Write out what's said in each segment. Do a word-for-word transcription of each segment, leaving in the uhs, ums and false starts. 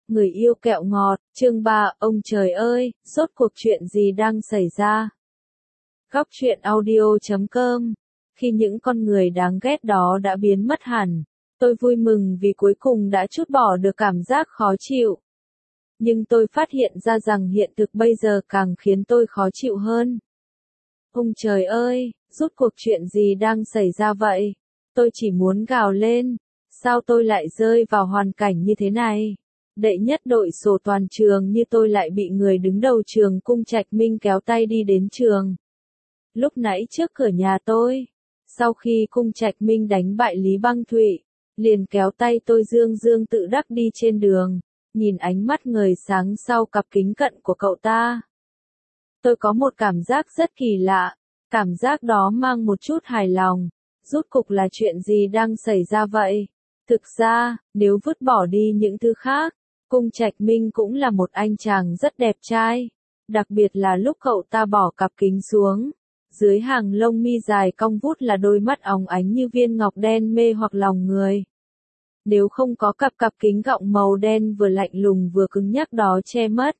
Người yêu kẹo ngọt, chương ba, ông trời ơi, rốt cuộc chuyện gì đang xảy ra? Góc truyện audio chấm com. Khi những con người đáng ghét đó đã biến mất hẳn, tôi vui mừng vì cuối cùng đã trút bỏ được cảm giác khó chịu. Nhưng tôi phát hiện ra rằng hiện thực bây giờ càng khiến tôi khó chịu hơn. Ông trời ơi, rốt cuộc chuyện gì đang xảy ra vậy? Tôi chỉ muốn gào lên, sao tôi lại rơi vào hoàn cảnh như thế này? Đệ nhất đội sổ toàn trường như tôi lại bị người đứng đầu trường Cung Trạch Minh kéo tay đi đến trường. Lúc nãy trước cửa nhà tôi, sau khi Cung Trạch Minh đánh bại Lý Băng Thụy, liền kéo tay tôi dương dương tự đắc đi trên đường, nhìn ánh mắt ngời sáng sau cặp kính cận của cậu ta. Tôi có một cảm giác rất kỳ lạ, cảm giác đó mang một chút hài lòng. Rốt cục là chuyện gì đang xảy ra vậy? Thực ra, nếu vứt bỏ đi những thứ khác, Cung Trạch Minh cũng là một anh chàng rất đẹp trai. Đặc biệt là lúc cậu ta bỏ cặp kính xuống, dưới hàng lông mi dài cong vút là đôi mắt óng ánh như viên ngọc đen mê hoặc lòng người. Nếu không có cặp cặp kính gọng màu đen vừa lạnh lùng vừa cứng nhắc đó che mất,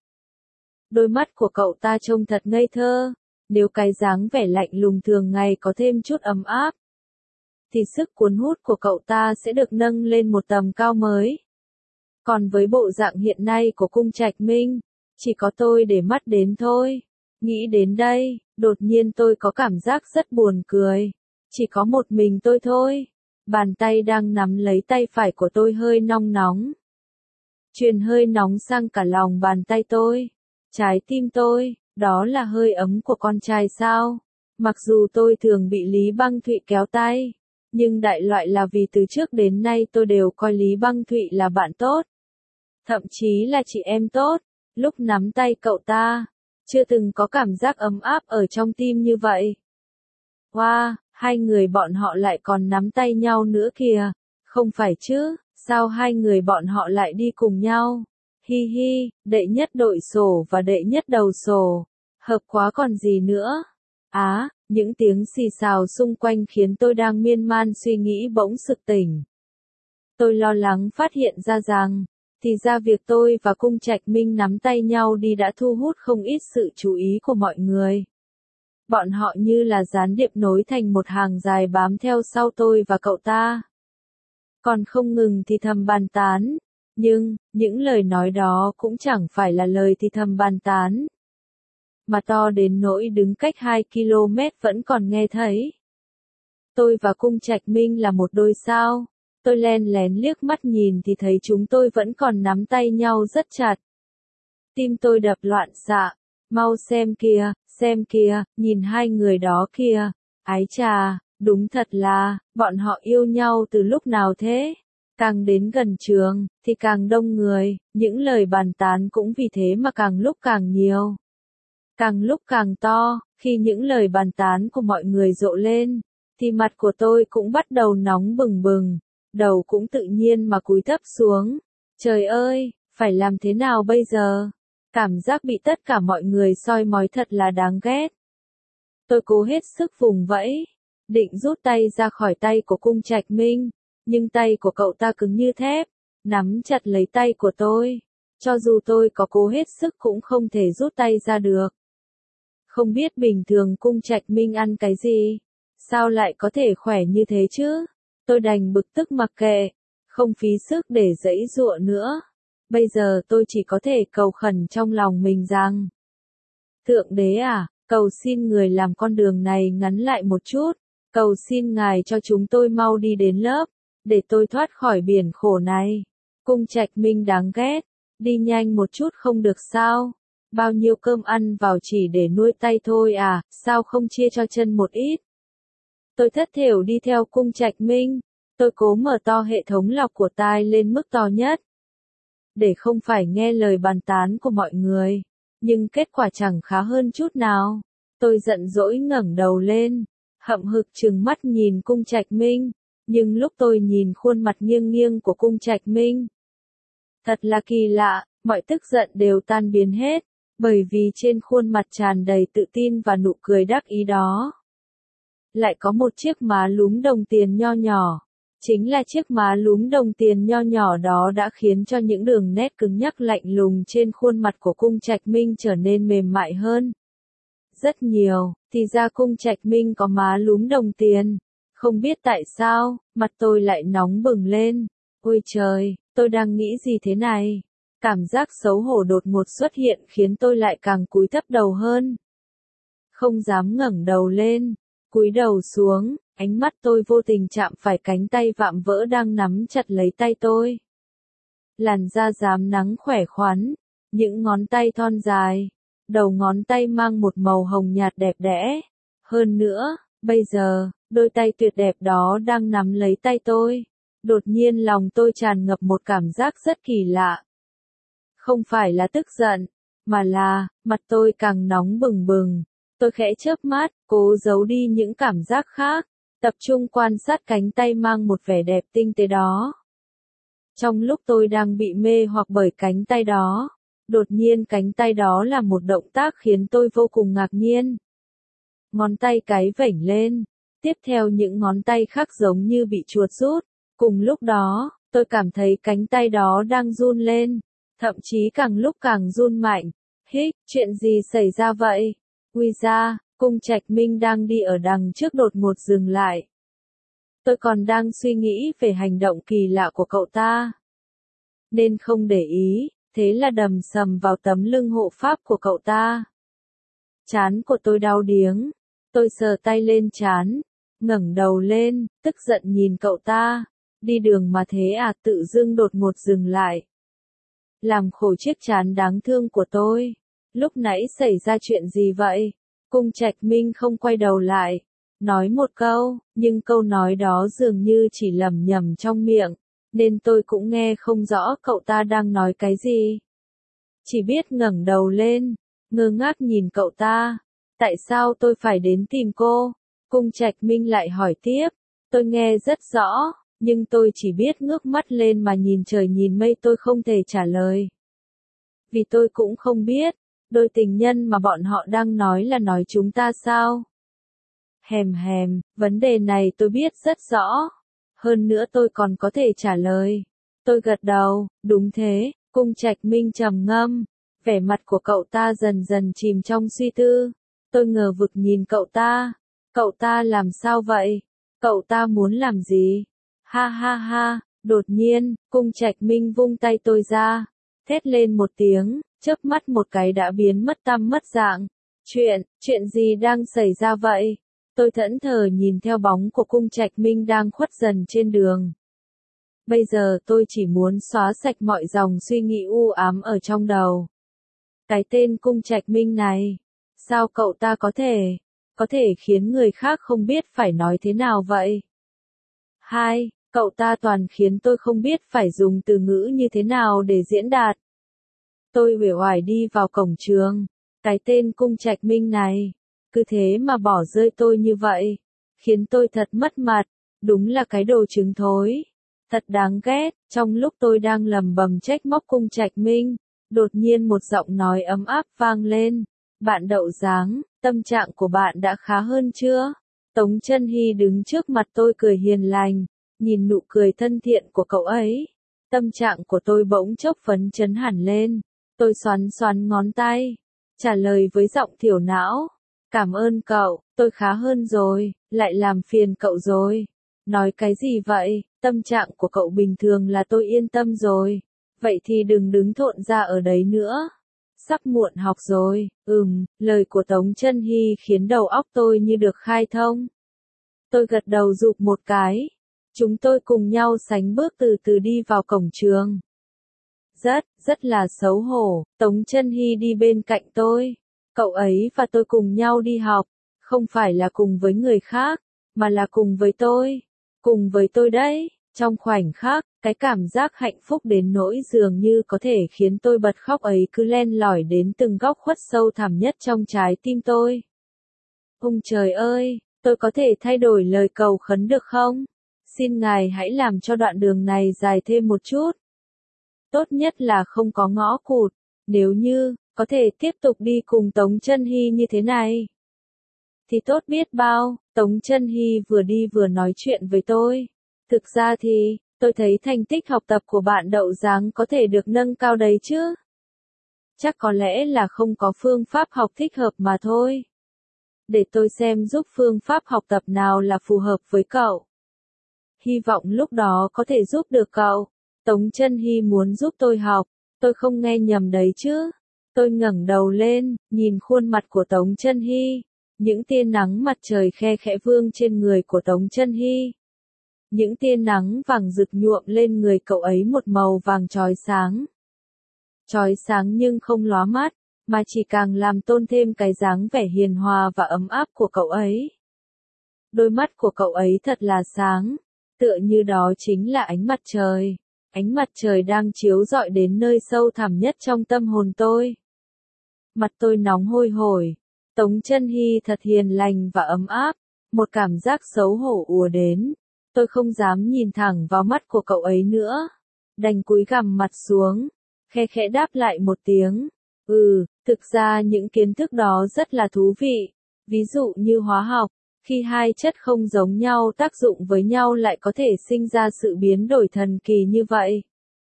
đôi mắt của cậu ta trông thật ngây thơ. Nếu cái dáng vẻ lạnh lùng thường ngày có thêm chút ấm áp, thì sức cuốn hút của cậu ta sẽ được nâng lên một tầm cao mới. Còn với bộ dạng hiện nay của Cung Trạch Minh, chỉ có tôi để mắt đến thôi. Nghĩ đến đây, đột nhiên tôi có cảm giác rất buồn cười. Chỉ có một mình tôi thôi. Bàn tay đang nắm lấy tay phải của tôi hơi nong nóng. Truyền hơi nóng sang cả lòng bàn tay tôi. Trái tim tôi, đó là hơi ấm của con trai sao? Mặc dù tôi thường bị Lý Băng Thụy kéo tay, nhưng đại loại là vì từ trước đến nay tôi đều coi Lý Băng Thụy là bạn tốt. Thậm chí là chị em tốt. Lúc nắm tay cậu ta, chưa từng có cảm giác ấm áp ở trong tim như vậy. Wow, hai người bọn họ lại còn nắm tay nhau nữa kìa. Không phải chứ, sao hai người bọn họ lại đi cùng nhau? Hi hi, đệ nhất đội sổ và đệ nhất đầu sổ. Hợp quá còn gì nữa. Á, à, những tiếng xì xào xung quanh khiến tôi đang miên man suy nghĩ bỗng sực tỉnh. Tôi lo lắng phát hiện ra rằng, thì ra việc tôi và Cung Trạch Minh nắm tay nhau đi đã thu hút không ít sự chú ý của mọi người. Bọn họ như là gián điệp nối thành một hàng dài bám theo sau tôi và cậu ta. Còn không ngừng thì thầm bàn tán, nhưng, những lời nói đó cũng chẳng phải là lời thì thầm bàn tán, mà to đến nỗi đứng cách hai ki lô mét vẫn còn nghe thấy. Tôi và Cung Trạch Minh là một đôi sao. Tôi len lén liếc mắt nhìn thì thấy chúng tôi vẫn còn nắm tay nhau rất chặt. Tim tôi đập loạn xạ. Mau xem kìa, xem kìa, nhìn hai người đó kìa. Ái chà, đúng thật là, bọn họ yêu nhau từ lúc nào thế? Càng đến gần trường, thì càng đông người, những lời bàn tán cũng vì thế mà càng lúc càng nhiều. Càng lúc càng to, khi những lời bàn tán của mọi người rộ lên, thì mặt của tôi cũng bắt đầu nóng bừng bừng. Đầu cũng tự nhiên mà cúi thấp xuống. Trời ơi, phải làm thế nào bây giờ? Cảm giác bị tất cả mọi người soi mói thật là đáng ghét. Tôi cố hết sức vùng vẫy, định rút tay ra khỏi tay của Cung Trạch Minh, nhưng tay của cậu ta cứng như thép, nắm chặt lấy tay của tôi. Cho dù tôi có cố hết sức cũng không thể rút tay ra được. Không biết bình thường Cung Trạch Minh ăn cái gì? Sao lại có thể khỏe như thế chứ? Tôi đành bực tức mặc kệ, không phí sức để giãy giụa nữa. Bây giờ tôi chỉ có thể cầu khẩn trong lòng mình rằng, Thượng Đế à, cầu xin người làm con đường này ngắn lại một chút, cầu xin Ngài cho chúng tôi mau đi đến lớp, để tôi thoát khỏi biển khổ này. Cung Trạch Minh đáng ghét, đi nhanh một chút không được sao? Bao nhiêu cơm ăn vào chỉ để nuôi tay thôi à, sao không chia cho chân một ít? Tôi thất thểu đi theo Cung Trạch Minh, tôi cố mở to hệ thống lọc của tai lên mức to nhất, để không phải nghe lời bàn tán của mọi người, nhưng kết quả chẳng khá hơn chút nào. Tôi giận dỗi ngẩng đầu lên, hậm hực trừng mắt nhìn Cung Trạch Minh, nhưng lúc tôi nhìn khuôn mặt nghiêng nghiêng của Cung Trạch Minh, thật là kỳ lạ, mọi tức giận đều tan biến hết, bởi vì trên khuôn mặt tràn đầy tự tin và nụ cười đắc ý đó, lại có một chiếc má lúm đồng tiền nho nhỏ. Chính là chiếc má lúm đồng tiền nho nhỏ đó đã khiến cho những đường nét cứng nhắc lạnh lùng trên khuôn mặt của Cung Trạch Minh trở nên mềm mại hơn. Rất nhiều, thì ra Cung Trạch Minh có má lúm đồng tiền. Không biết tại sao, mặt tôi lại nóng bừng lên. Ôi trời, tôi đang nghĩ gì thế này? Cảm giác xấu hổ đột ngột xuất hiện khiến tôi lại càng cúi thấp đầu hơn. Không dám ngẩng đầu lên, cúi đầu xuống, ánh mắt tôi vô tình chạm phải cánh tay vạm vỡ đang nắm chặt lấy tay tôi. Làn da rám nắng khỏe khoắn, những ngón tay thon dài, đầu ngón tay mang một màu hồng nhạt đẹp đẽ. Hơn nữa, bây giờ, đôi tay tuyệt đẹp đó đang nắm lấy tay tôi. Đột nhiên lòng tôi tràn ngập một cảm giác rất kỳ lạ. Không phải là tức giận, mà là, mặt tôi càng nóng bừng bừng. Tôi khẽ chớp mắt, cố giấu đi những cảm giác khác, tập trung quan sát cánh tay mang một vẻ đẹp tinh tế đó. Trong lúc tôi đang bị mê hoặc bởi cánh tay đó, đột nhiên cánh tay đó là một động tác khiến tôi vô cùng ngạc nhiên. Ngón tay cái vểnh lên, tiếp theo những ngón tay khác giống như bị chuột rút. Cùng lúc đó, tôi cảm thấy cánh tay đó đang run lên, thậm chí càng lúc càng run mạnh. Hích, chuyện gì xảy ra vậy? Ui ra, Cung Trạch Minh đang đi ở đằng trước đột ngột dừng lại. Tôi còn đang suy nghĩ về hành động kỳ lạ của cậu ta, nên không để ý, thế là đầm sầm vào tấm lưng hộ pháp của cậu ta. Trán của tôi đau điếng, tôi sờ tay lên trán, ngẩng đầu lên, tức giận nhìn cậu ta. Đi đường mà thế à, tự dưng đột ngột dừng lại. Làm khổ chiếc trán đáng thương của tôi. Lúc nãy xảy ra chuyện gì vậy? Cung Trạch Minh không quay đầu lại, nói một câu, nhưng câu nói đó dường như chỉ lẩm nhẩm trong miệng, nên tôi cũng nghe không rõ cậu ta đang nói cái gì. Chỉ biết ngẩng đầu lên, ngơ ngác nhìn cậu ta. Tại sao tôi phải đến tìm cô? Cung Trạch Minh lại hỏi tiếp. Tôi nghe rất rõ, nhưng tôi chỉ biết ngước mắt lên mà nhìn trời nhìn mây, tôi không thể trả lời. Vì tôi cũng không biết, đôi tình nhân mà bọn họ đang nói là nói chúng ta sao? Hèm hèm, vấn đề này tôi biết rất rõ. Hơn nữa tôi còn có thể trả lời. Tôi gật đầu, đúng thế. Cung Trạch Minh trầm ngâm, vẻ mặt của cậu ta dần dần chìm trong suy tư. Tôi ngờ vực nhìn cậu ta. Cậu ta làm sao vậy? Cậu ta muốn làm gì? Ha ha ha, đột nhiên, Cung Trạch Minh vung tay tôi ra, thét lên một tiếng, chớp mắt một cái đã biến mất tăm mất dạng. Chuyện, chuyện gì đang xảy ra vậy? Tôi thẫn thờ nhìn theo bóng của Cung Trạch Minh đang khuất dần trên đường. Bây giờ tôi chỉ muốn xóa sạch mọi dòng suy nghĩ u ám ở trong đầu. Cái tên Cung Trạch Minh này, sao cậu ta có thể, có thể khiến người khác không biết phải nói thế nào vậy? Hai, cậu ta toàn khiến tôi không biết phải dùng từ ngữ như thế nào để diễn đạt. Tôi uể oải đi vào cổng trường. Cái tên Cung Trạch Minh này, cứ thế mà bỏ rơi tôi như vậy, khiến tôi thật mất mặt. Đúng là cái đồ trứng thối, thật đáng ghét. Trong lúc tôi đang lầm bầm trách móc Cung Trạch Minh, đột nhiên một giọng nói ấm áp vang lên. Bạn Đậu Giáng, tâm trạng của bạn đã khá hơn chưa? Tống Chân Hy đứng trước mặt tôi cười hiền lành, nhìn nụ cười thân thiện của cậu ấy. Tâm trạng của tôi bỗng chốc phấn chấn hẳn lên. Tôi xoắn xoắn ngón tay, trả lời với giọng thiểu não. Cảm ơn cậu, tôi khá hơn rồi, lại làm phiền cậu rồi. Nói cái gì vậy, tâm trạng của cậu bình thường là tôi yên tâm rồi. Vậy thì đừng đứng thộn ra ở đấy nữa. Sắp muộn học rồi. Ừm, lời của Tống Chân Hy khiến đầu óc tôi như được khai thông. Tôi gật đầu rụp một cái. Chúng tôi cùng nhau sánh bước từ từ đi vào cổng trường. Rất, rất là xấu hổ. Tống Chân Hy đi bên cạnh tôi. Cậu ấy và tôi cùng nhau đi học. Không phải là cùng với người khác, mà là cùng với tôi. Cùng với tôi đấy. Trong khoảnh khắc, cái cảm giác hạnh phúc đến nỗi dường như có thể khiến tôi bật khóc ấy cứ len lỏi đến từng góc khuất sâu thẳm nhất trong trái tim tôi. Ông trời ơi, tôi có thể thay đổi lời cầu khấn được không? Xin Ngài hãy làm cho đoạn đường này dài thêm một chút. Tốt nhất là không có ngõ cụt, nếu như, có thể tiếp tục đi cùng Tống Chân Hy như thế này. Thì tốt biết bao. Tống Chân Hy vừa đi vừa nói chuyện với tôi. Thực ra thì, tôi thấy thành tích học tập của bạn Đậu Giáng có thể được nâng cao đấy chứ. Chắc có lẽ là không có phương pháp học thích hợp mà thôi. Để tôi xem giúp phương pháp học tập nào là phù hợp với cậu. Hy vọng lúc đó có thể giúp được cậu. Tống Chân Hy muốn giúp tôi học, tôi không nghe nhầm đấy chứ. Tôi ngẩng đầu lên, nhìn khuôn mặt của Tống Chân Hy. Những tia nắng mặt trời khe khẽ vương trên người của Tống Chân Hy. Những tia nắng vàng rực nhuộm lên người cậu ấy một màu vàng chói sáng. Chói sáng nhưng không lóa mắt, mà chỉ càng làm tôn thêm cái dáng vẻ hiền hòa và ấm áp của cậu ấy. Đôi mắt của cậu ấy thật là sáng, tựa như đó chính là ánh mặt trời. Ánh mặt trời đang chiếu rọi đến nơi sâu thẳm nhất trong tâm hồn tôi. Mặt tôi nóng hôi hổi. Tống Chân Hy thật hiền lành và ấm áp. Một cảm giác xấu hổ ùa đến. Tôi không dám nhìn thẳng vào mắt của cậu ấy nữa. Đành cúi gằm mặt xuống. Khe khẽ đáp lại một tiếng. Ừ, thực ra những kiến thức đó rất là thú vị. Ví dụ như hóa học. Khi hai chất không giống nhau tác dụng với nhau lại có thể sinh ra sự biến đổi thần kỳ như vậy.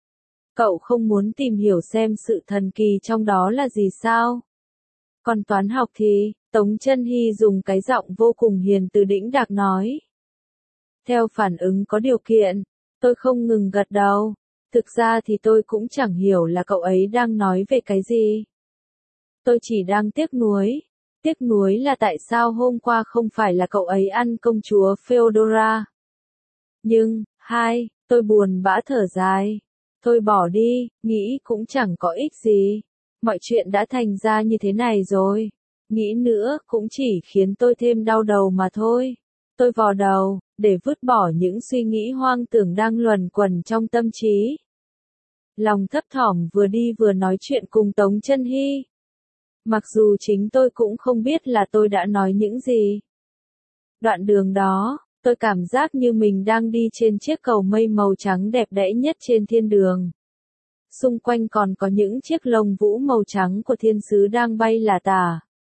Cậu không muốn tìm hiểu xem sự thần kỳ trong đó là gì sao? Còn toán học thì, Tống Chân Hy dùng cái giọng vô cùng hiền từ đĩnh đạc nói. Theo phản ứng có điều kiện, tôi không ngừng gật đầu. Thực ra thì tôi cũng chẳng hiểu là cậu ấy đang nói về cái gì. Tôi chỉ đang tiếc nuối. Tiếc nuối là tại sao hôm qua không phải là cậu ấy ăn công chúa Feodora. Nhưng, hai, tôi buồn bã thở dài. Thôi bỏ đi, nghĩ cũng chẳng có ích gì. Mọi chuyện đã thành ra như thế này rồi. Nghĩ nữa cũng chỉ khiến tôi thêm đau đầu mà thôi. Tôi vò đầu, để vứt bỏ những suy nghĩ hoang tưởng đang luẩn quẩn trong tâm trí. Lòng thấp thỏm vừa đi vừa nói chuyện cùng Tống Chân Hy. Mặc dù chính tôi cũng không biết là tôi đã nói những gì. Đoạn đường đó, tôi cảm giác như mình đang đi trên chiếc cầu mây màu trắng đẹp đẽ nhất trên thiên đường. Xung quanh còn có những chiếc lông vũ màu trắng của thiên sứ đang bay lả tả.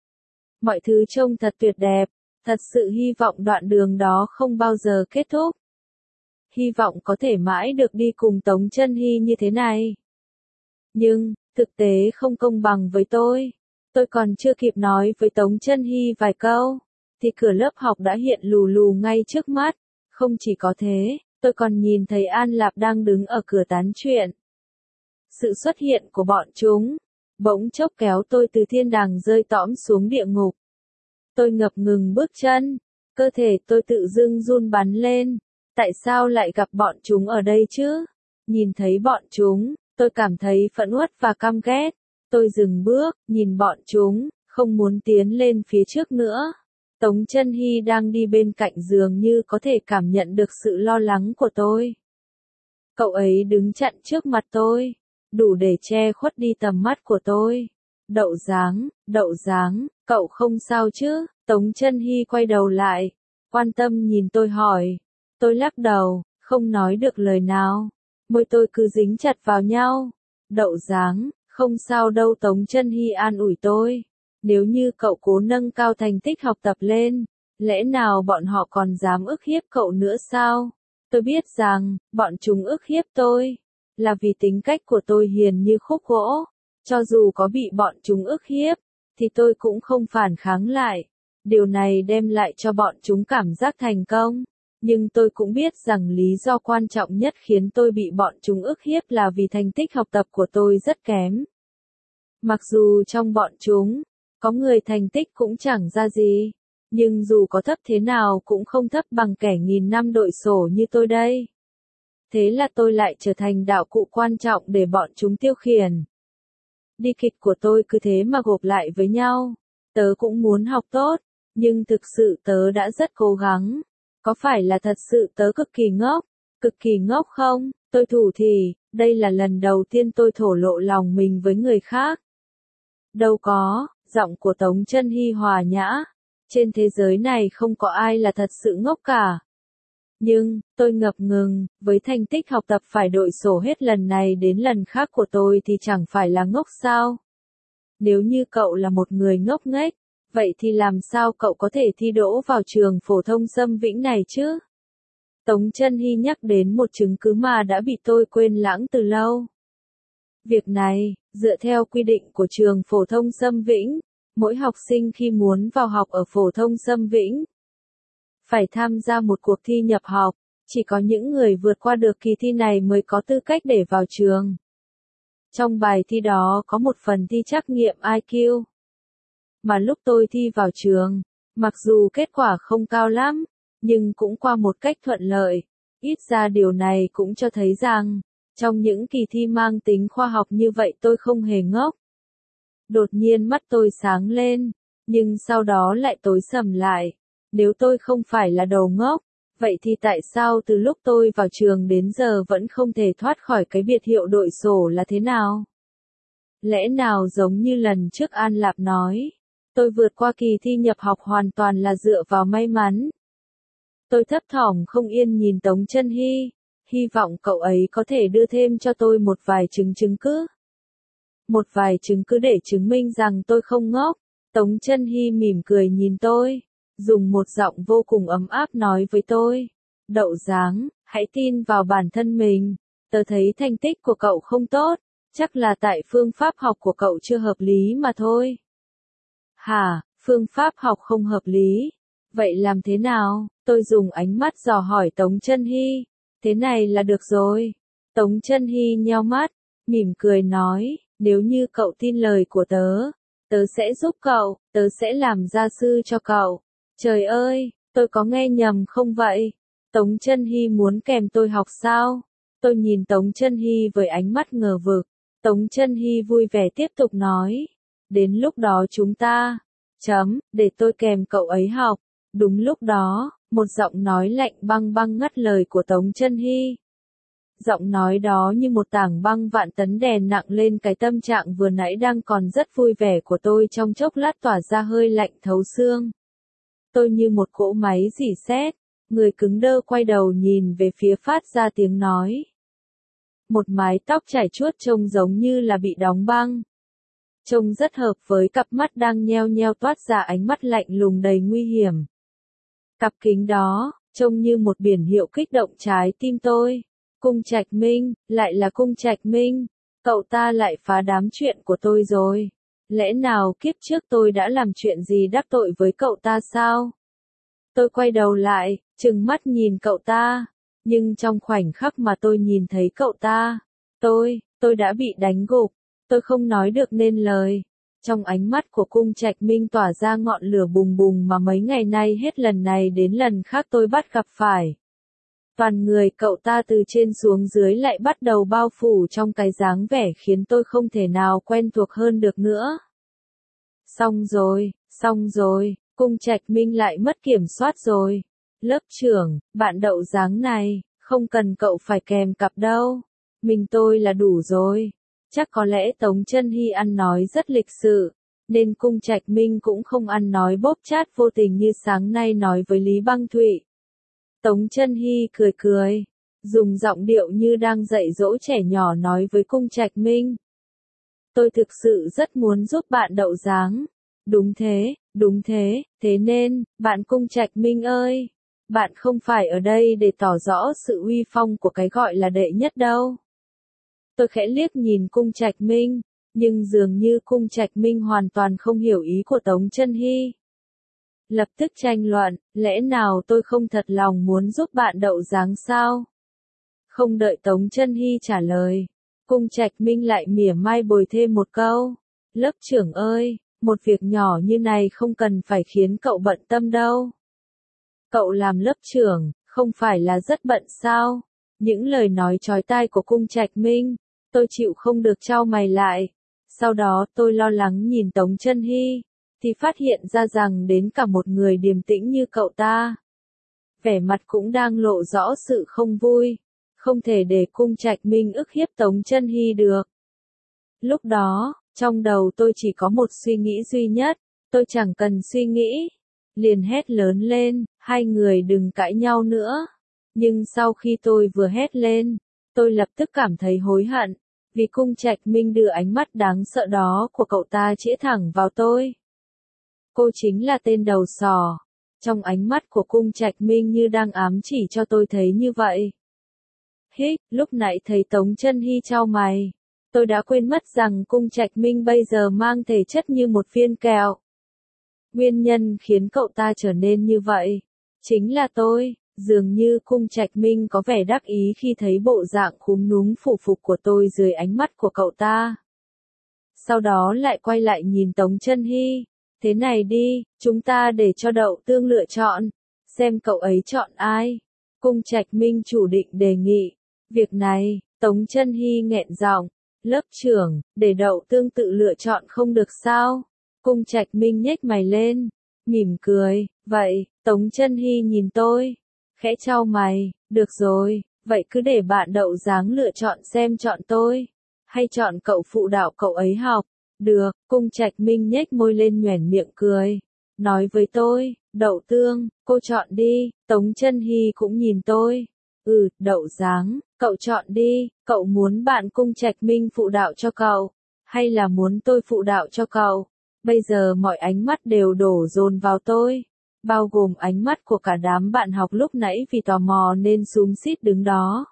Mọi thứ trông thật tuyệt đẹp, thật sự hy vọng đoạn đường đó không bao giờ kết thúc. Hy vọng có thể mãi được đi cùng Tống Chân Hy như thế này. Nhưng, thực tế không công bằng với tôi. Tôi còn chưa kịp nói với Tống Chân Hy vài câu, thì cửa lớp học đã hiện lù lù ngay trước mắt. Không chỉ có thế, tôi còn nhìn thấy An Lạp đang đứng ở cửa tán chuyện. Sự xuất hiện của bọn chúng, bỗng chốc kéo tôi từ thiên đàng rơi tõm xuống địa ngục. Tôi ngập ngừng bước chân, cơ thể tôi tự dưng run bắn lên. Tại sao lại gặp bọn chúng ở đây chứ? Nhìn thấy bọn chúng, tôi cảm thấy phẫn uất và căm ghét. Tôi dừng bước, nhìn bọn chúng, không muốn tiến lên phía trước nữa. Tống Chân Hy đang đi bên cạnh dường như có thể cảm nhận được sự lo lắng của tôi. Cậu ấy đứng chặn trước mặt tôi, đủ để che khuất đi tầm mắt của tôi. Đậu Giáng, Đậu Giáng, cậu không sao chứ? Tống Chân Hy quay đầu lại, quan tâm nhìn tôi hỏi. Tôi lắc đầu, không nói được lời nào. Môi tôi cứ dính chặt vào nhau. Đậu Giáng, không sao đâu. Tống Chân Hy an ủi tôi. Nếu như cậu cố nâng cao thành tích học tập lên, lẽ nào bọn họ còn dám ức hiếp cậu nữa sao? Tôi biết rằng, bọn chúng ức hiếp tôi, là vì tính cách của tôi hiền như khúc gỗ. Cho dù có bị bọn chúng ức hiếp, thì tôi cũng không phản kháng lại. Điều này đem lại cho bọn chúng cảm giác thành công. Nhưng tôi cũng biết rằng lý do quan trọng nhất khiến tôi bị bọn chúng ức hiếp là vì thành tích học tập của tôi rất kém. Mặc dù trong bọn chúng, có người thành tích cũng chẳng ra gì, nhưng dù có thấp thế nào cũng không thấp bằng kẻ nghìn năm đội sổ như tôi đây. Thế là tôi lại trở thành đạo cụ quan trọng để bọn chúng tiêu khiển. Đi kịch của tôi cứ thế mà gộp lại với nhau. Tớ cũng muốn học tốt, nhưng thực sự tớ đã rất cố gắng. Có phải là thật sự tớ cực kỳ ngốc? Cực kỳ ngốc không? Tôi thủ thì, đây là lần đầu tiên tôi thổ lộ lòng mình với người khác. Đâu có, giọng của Tống Chân Hy hòa nhã. Trên thế giới này không có ai là thật sự ngốc cả. Nhưng, tôi ngập ngừng, với thành tích học tập phải đội sổ hết lần này đến lần khác của tôi thì chẳng phải là ngốc sao? Nếu như cậu là một người ngốc nghếch, vậy thì làm sao cậu có thể thi đỗ vào trường phổ thông Sâm Vĩnh này chứ? Tống Chân Hy nhắc đến một chứng cứ mà đã bị tôi quên lãng từ lâu. Việc này, dựa theo quy định của trường phổ thông Sâm Vĩnh, mỗi học sinh khi muốn vào học ở phổ thông Sâm Vĩnh, phải tham gia một cuộc thi nhập học, chỉ có những người vượt qua được kỳ thi này mới có tư cách để vào trường. Trong bài thi đó có một phần thi trắc nghiệm i kiu. Mà lúc tôi thi vào trường, mặc dù kết quả không cao lắm, nhưng cũng qua một cách thuận lợi. Ít ra điều này cũng cho thấy rằng, trong những kỳ thi mang tính khoa học như vậy tôi không hề ngốc. Đột nhiên mắt tôi sáng lên, nhưng sau đó lại tối sầm lại. Nếu tôi không phải là đầu ngốc, vậy thì tại sao từ lúc tôi vào trường đến giờ vẫn không thể thoát khỏi cái biệt hiệu đội sổ là thế nào? Lẽ nào giống như lần trước An Lạp nói, tôi vượt qua kỳ thi nhập học hoàn toàn là dựa vào may mắn. Tôi thấp thỏm không yên nhìn Tống Chân Hy, hy vọng cậu ấy có thể đưa thêm cho tôi một vài chứng chứng cứ. Một vài chứng cứ để chứng minh rằng tôi không ngốc. Tống Chân Hy mỉm cười nhìn tôi, dùng một giọng vô cùng ấm áp nói với tôi. Đậu Giáng, hãy tin vào bản thân mình. Tớ thấy thành tích của cậu không tốt, chắc là tại phương pháp học của cậu chưa hợp lý mà thôi. Hả, phương pháp học không hợp lý? Vậy làm thế nào? Tôi dùng ánh mắt dò hỏi Tống Chân Hy. Thế này là được rồi. Tống Chân Hy nheo mắt, mỉm cười nói, nếu như cậu tin lời của tớ, tớ sẽ giúp cậu, tớ sẽ làm gia sư cho cậu. Trời ơi, tôi có nghe nhầm không vậy? Tống Chân Hy muốn kèm tôi học sao? Tôi nhìn Tống Chân Hy với ánh mắt ngờ vực. Tống Chân Hy vui vẻ tiếp tục nói, đến lúc đó chúng ta, chấm, để tôi kèm cậu ấy học. Đúng lúc đó, một giọng nói lạnh băng băng ngắt lời của Tống Chân Hy. Giọng nói đó như một tảng băng vạn tấn đè nặng lên cái tâm trạng vừa nãy đang còn rất vui vẻ của tôi, trong chốc lát tỏa ra hơi lạnh thấu xương. Tôi như một cỗ máy rỉ sét, người cứng đơ quay đầu nhìn về phía phát ra tiếng nói. Một mái tóc chảy chuốt trông giống như là bị đóng băng. Trông rất hợp với cặp mắt đang nheo nheo toát ra ánh mắt lạnh lùng đầy nguy hiểm. Cặp kính đó, trông như một biển hiệu kích động trái tim tôi. Cung Trạch Minh, lại là Cung Trạch Minh, cậu ta lại phá đám chuyện của tôi rồi. Lẽ nào kiếp trước tôi đã làm chuyện gì đắc tội với cậu ta sao? Tôi quay đầu lại, trừng mắt nhìn cậu ta, nhưng trong khoảnh khắc mà tôi nhìn thấy cậu ta, tôi, tôi đã bị đánh gục, tôi không nói được nên lời. Trong ánh mắt của Cung Trạch Minh tỏa ra ngọn lửa bùng bùng mà mấy ngày nay hết lần này đến lần khác tôi bắt gặp phải. Toàn người cậu ta từ trên xuống dưới lại bắt đầu bao phủ trong cái dáng vẻ khiến tôi không thể nào quen thuộc hơn được nữa. Xong rồi, xong rồi, Cung Trạch Minh lại mất kiểm soát rồi. Lớp trưởng, bạn Đậu Giáng này, không cần cậu phải kèm cặp đâu. Mình tôi là đủ rồi. Chắc có lẽ Tống Chân Hy ăn nói rất lịch sự, nên Cung Trạch Minh cũng không ăn nói bóp chát vô tình như sáng nay nói với Lý Băng Thụy. Tống Chân Hy cười cười, dùng giọng điệu như đang dạy dỗ trẻ nhỏ nói với Cung Trạch Minh. Tôi thực sự rất muốn giúp bạn Đậu Giáng. Đúng thế, đúng thế, thế nên, bạn Cung Trạch Minh ơi, bạn không phải ở đây để tỏ rõ sự uy phong của cái gọi là đệ nhất đâu. Tôi khẽ liếc nhìn Cung Trạch Minh, nhưng dường như Cung Trạch Minh hoàn toàn không hiểu ý của Tống Chân Hy. Lập tức tranh luận, lẽ nào tôi không thật lòng muốn giúp bạn Đậu Giáng sao? Không đợi Tống Chân Hy trả lời, Cung Trạch Minh lại mỉa mai bồi thêm một câu. Lớp trưởng ơi, một việc nhỏ như này không cần phải khiến cậu bận tâm đâu. Cậu làm lớp trưởng, không phải là rất bận sao? Những lời nói chói tai của Cung Trạch Minh, tôi chịu không được chau mày lại. Sau đó tôi lo lắng nhìn Tống Chân Hy, thì phát hiện ra rằng đến cả một người điềm tĩnh như cậu ta, vẻ mặt cũng đang lộ rõ sự không vui. Không thể để Cung Trạch Minh ức hiếp Tống Chân Hy được. Lúc đó, trong đầu tôi chỉ có một suy nghĩ duy nhất, tôi chẳng cần suy nghĩ, liền hét lớn lên, hai người đừng cãi nhau nữa. Nhưng sau khi tôi vừa hét lên, tôi lập tức cảm thấy hối hận, vì Cung Trạch Minh đưa ánh mắt đáng sợ đó của cậu ta chĩa thẳng vào tôi. Cô chính là tên đầu sỏ. Trong ánh mắt của Cung Trạch Minh như đang ám chỉ cho tôi thấy như vậy. Hích, lúc nãy thấy Tống Chân Hy chau mày. Tôi đã quên mất rằng Cung Trạch Minh bây giờ mang thể chất như một viên kẹo. Nguyên nhân khiến cậu ta trở nên như vậy chính là tôi. Dường như Cung Trạch Minh có vẻ đắc ý khi thấy bộ dạng khúm núm phủ phục của tôi dưới ánh mắt của cậu ta. Sau đó lại quay lại nhìn Tống Chân Hy. Thế này đi, chúng ta để cho Đậu Tương lựa chọn, xem cậu ấy chọn ai. Cung Trạch Minh chủ định đề nghị. Việc này, Tống Chân Hy nghẹn giọng. Lớp trưởng, để Đậu Tương tự lựa chọn không được sao? Cung Trạch Minh nhếch mày lên, mỉm cười. Vậy, Tống Chân Hy nhìn tôi, khẽ chau mày. Được rồi, vậy cứ để bạn Đậu Giáng lựa chọn xem chọn tôi, hay chọn cậu phụ đạo cậu ấy học. Được, Cung Trạch Minh nhếch môi lên nhoẻn miệng cười. Nói với tôi, Đậu Tương, cô chọn đi. Tống Chân Hy cũng nhìn tôi. Ừ, Đậu Giáng, cậu chọn đi. Cậu muốn bạn Cung Trạch Minh phụ đạo cho cậu, hay là muốn tôi phụ đạo cho cậu? Bây giờ mọi ánh mắt đều đổ dồn vào tôi, bao gồm ánh mắt của cả đám bạn học lúc nãy vì tò mò nên xúm xít đứng đó.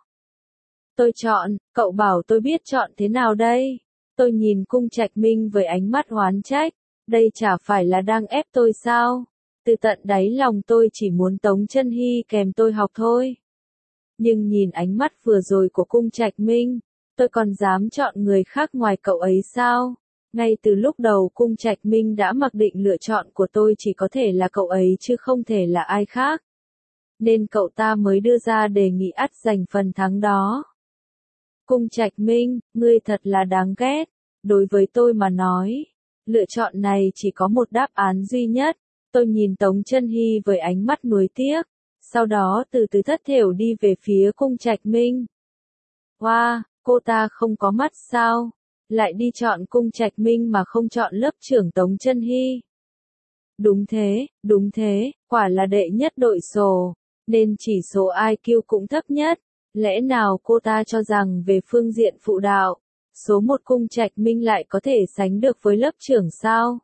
Tôi chọn, cậu bảo tôi biết chọn thế nào đây? Tôi nhìn Cung Trạch Minh với ánh mắt oán trách. Đây chả phải là đang ép tôi sao? Từ tận đáy lòng tôi chỉ muốn Tống Chân Hy kèm tôi học thôi. Nhưng nhìn ánh mắt vừa rồi của Cung Trạch Minh, tôi còn dám chọn người khác ngoài cậu ấy sao? Ngay từ lúc đầu Cung Trạch Minh đã mặc định lựa chọn của tôi chỉ có thể là cậu ấy chứ không thể là ai khác. Nên cậu ta mới đưa ra đề nghị ắt giành phần thắng đó. Cung Trạch Minh, ngươi thật là đáng ghét. Đối với tôi mà nói, lựa chọn này chỉ có một đáp án duy nhất. Tôi nhìn Tống Chân Hy với ánh mắt nuối tiếc, sau đó từ từ thất thểu đi về phía Cung Trạch Minh. Wow, cô ta không có mắt sao? Lại đi chọn Cung Trạch Minh mà không chọn lớp trưởng Tống Chân Hy. Đúng thế, đúng thế, quả là đệ nhất đội sổ, nên chỉ số i kiu cũng thấp nhất. Lẽ nào cô ta cho rằng về phương diện phụ đạo, số một Cung Trạch Minh lại có thể sánh được với lớp trưởng sao?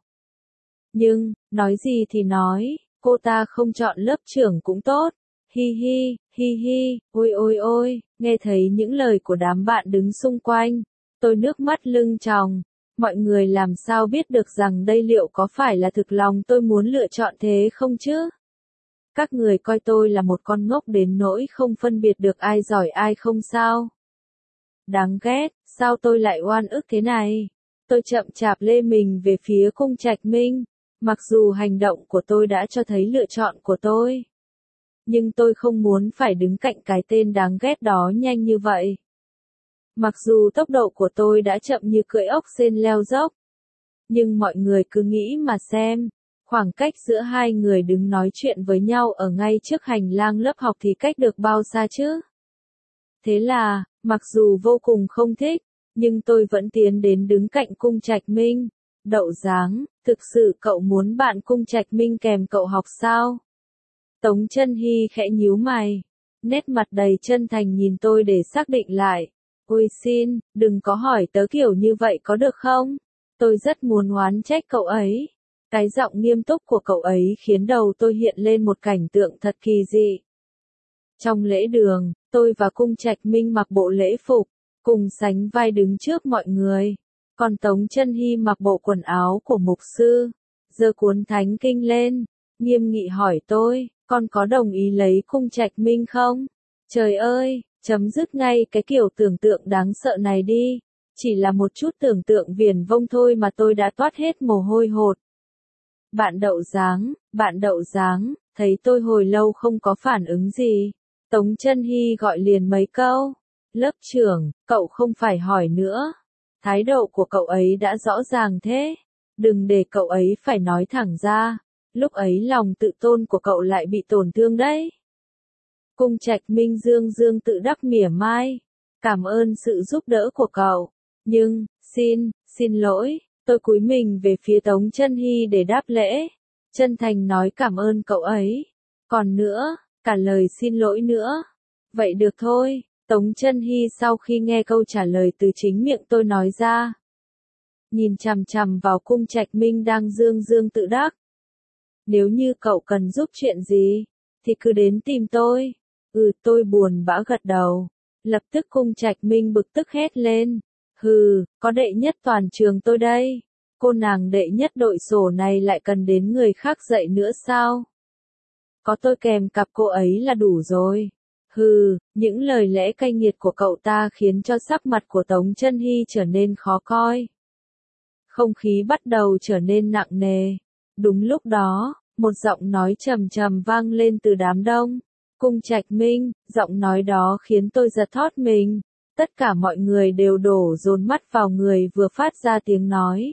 Nhưng, nói gì thì nói, cô ta không chọn lớp trưởng cũng tốt. Hi hi, hi hi, ôi ôi ôi, nghe thấy những lời của đám bạn đứng xung quanh, tôi nước mắt lưng tròng. Mọi người làm sao biết được rằng đây liệu có phải là thực lòng tôi muốn lựa chọn thế không chứ? Các người coi tôi là một con ngốc đến nỗi không phân biệt được ai giỏi ai không sao? Đáng ghét, sao tôi lại oan ức thế này? Tôi chậm chạp lê mình về phía Cung Trạch Minh, mặc dù hành động của tôi đã cho thấy lựa chọn của tôi. Nhưng tôi không muốn phải đứng cạnh cái tên đáng ghét đó nhanh như vậy. Mặc dù tốc độ của tôi đã chậm như cưỡi ốc sên leo dốc. Nhưng mọi người cứ nghĩ mà xem, khoảng cách giữa hai người đứng nói chuyện với nhau ở ngay trước hành lang lớp học thì cách được bao xa chứ? Thế là, mặc dù vô cùng không thích, nhưng tôi vẫn tiến đến đứng cạnh Cung Trạch Minh. Đậu Giáng, thực sự cậu muốn bạn Cung Trạch Minh kèm cậu học sao? Tống Chân Hy khẽ nhíu mày, nét mặt đầy chân thành nhìn tôi để xác định lại. Ôi xin, đừng có hỏi tớ kiểu như vậy có được không? Tôi rất muốn oán trách cậu ấy. Cái giọng nghiêm túc của cậu ấy khiến đầu tôi hiện lên một cảnh tượng thật kỳ dị. Trong lễ đường, tôi và Cung Trạch Minh mặc bộ lễ phục, cùng sánh vai đứng trước mọi người. Còn Tống Chân Hy mặc bộ quần áo của mục sư, giơ cuốn thánh kinh lên, nghiêm nghị hỏi tôi, con có đồng ý lấy Cung Trạch Minh không? Trời ơi, chấm dứt ngay cái kiểu tưởng tượng đáng sợ này đi. Chỉ là một chút tưởng tượng viển vông thôi mà tôi đã toát hết mồ hôi hột. Bạn Đậu Giáng, bạn Đậu Giáng, thấy tôi hồi lâu không có phản ứng gì. Tống Chân Hy gọi liền mấy câu. Lớp trưởng, cậu không phải hỏi nữa. Thái độ của cậu ấy đã rõ ràng thế. Đừng để cậu ấy phải nói thẳng ra. Lúc ấy lòng tự tôn của cậu lại bị tổn thương đấy. Cung Trạch Minh dương dương tự đắc mỉa mai. Cảm ơn sự giúp đỡ của cậu. Nhưng, xin, xin lỗi, tôi cúi mình về phía Tống Chân Hy để đáp lễ. Chân thành nói cảm ơn cậu ấy. Còn nữa, cả lời xin lỗi nữa. Vậy được thôi, Tống Chân Hy sau khi nghe câu trả lời từ chính miệng tôi nói ra. Nhìn chằm chằm vào Cung Trạch Minh đang dương dương tự đắc. Nếu như cậu cần giúp chuyện gì, thì cứ đến tìm tôi. Ừ, tôi buồn bã gật đầu. Lập tức Cung Trạch Minh bực tức hét lên. Hừ, có đệ nhất toàn trường tôi đây. Cô nàng đệ nhất đội sổ này lại cần đến người khác dạy nữa sao? Có tôi kèm cặp cô ấy là đủ rồi. Hừ, những lời lẽ cay nghiệt của cậu ta khiến cho sắc mặt của Tống Chân Hy trở nên khó coi. Không khí bắt đầu trở nên nặng nề. Đúng lúc đó, một giọng nói trầm trầm vang lên từ đám đông. Cung Trạch Minh, giọng nói đó khiến tôi giật thót mình. Tất cả mọi người đều đổ dồn mắt vào người vừa phát ra tiếng nói.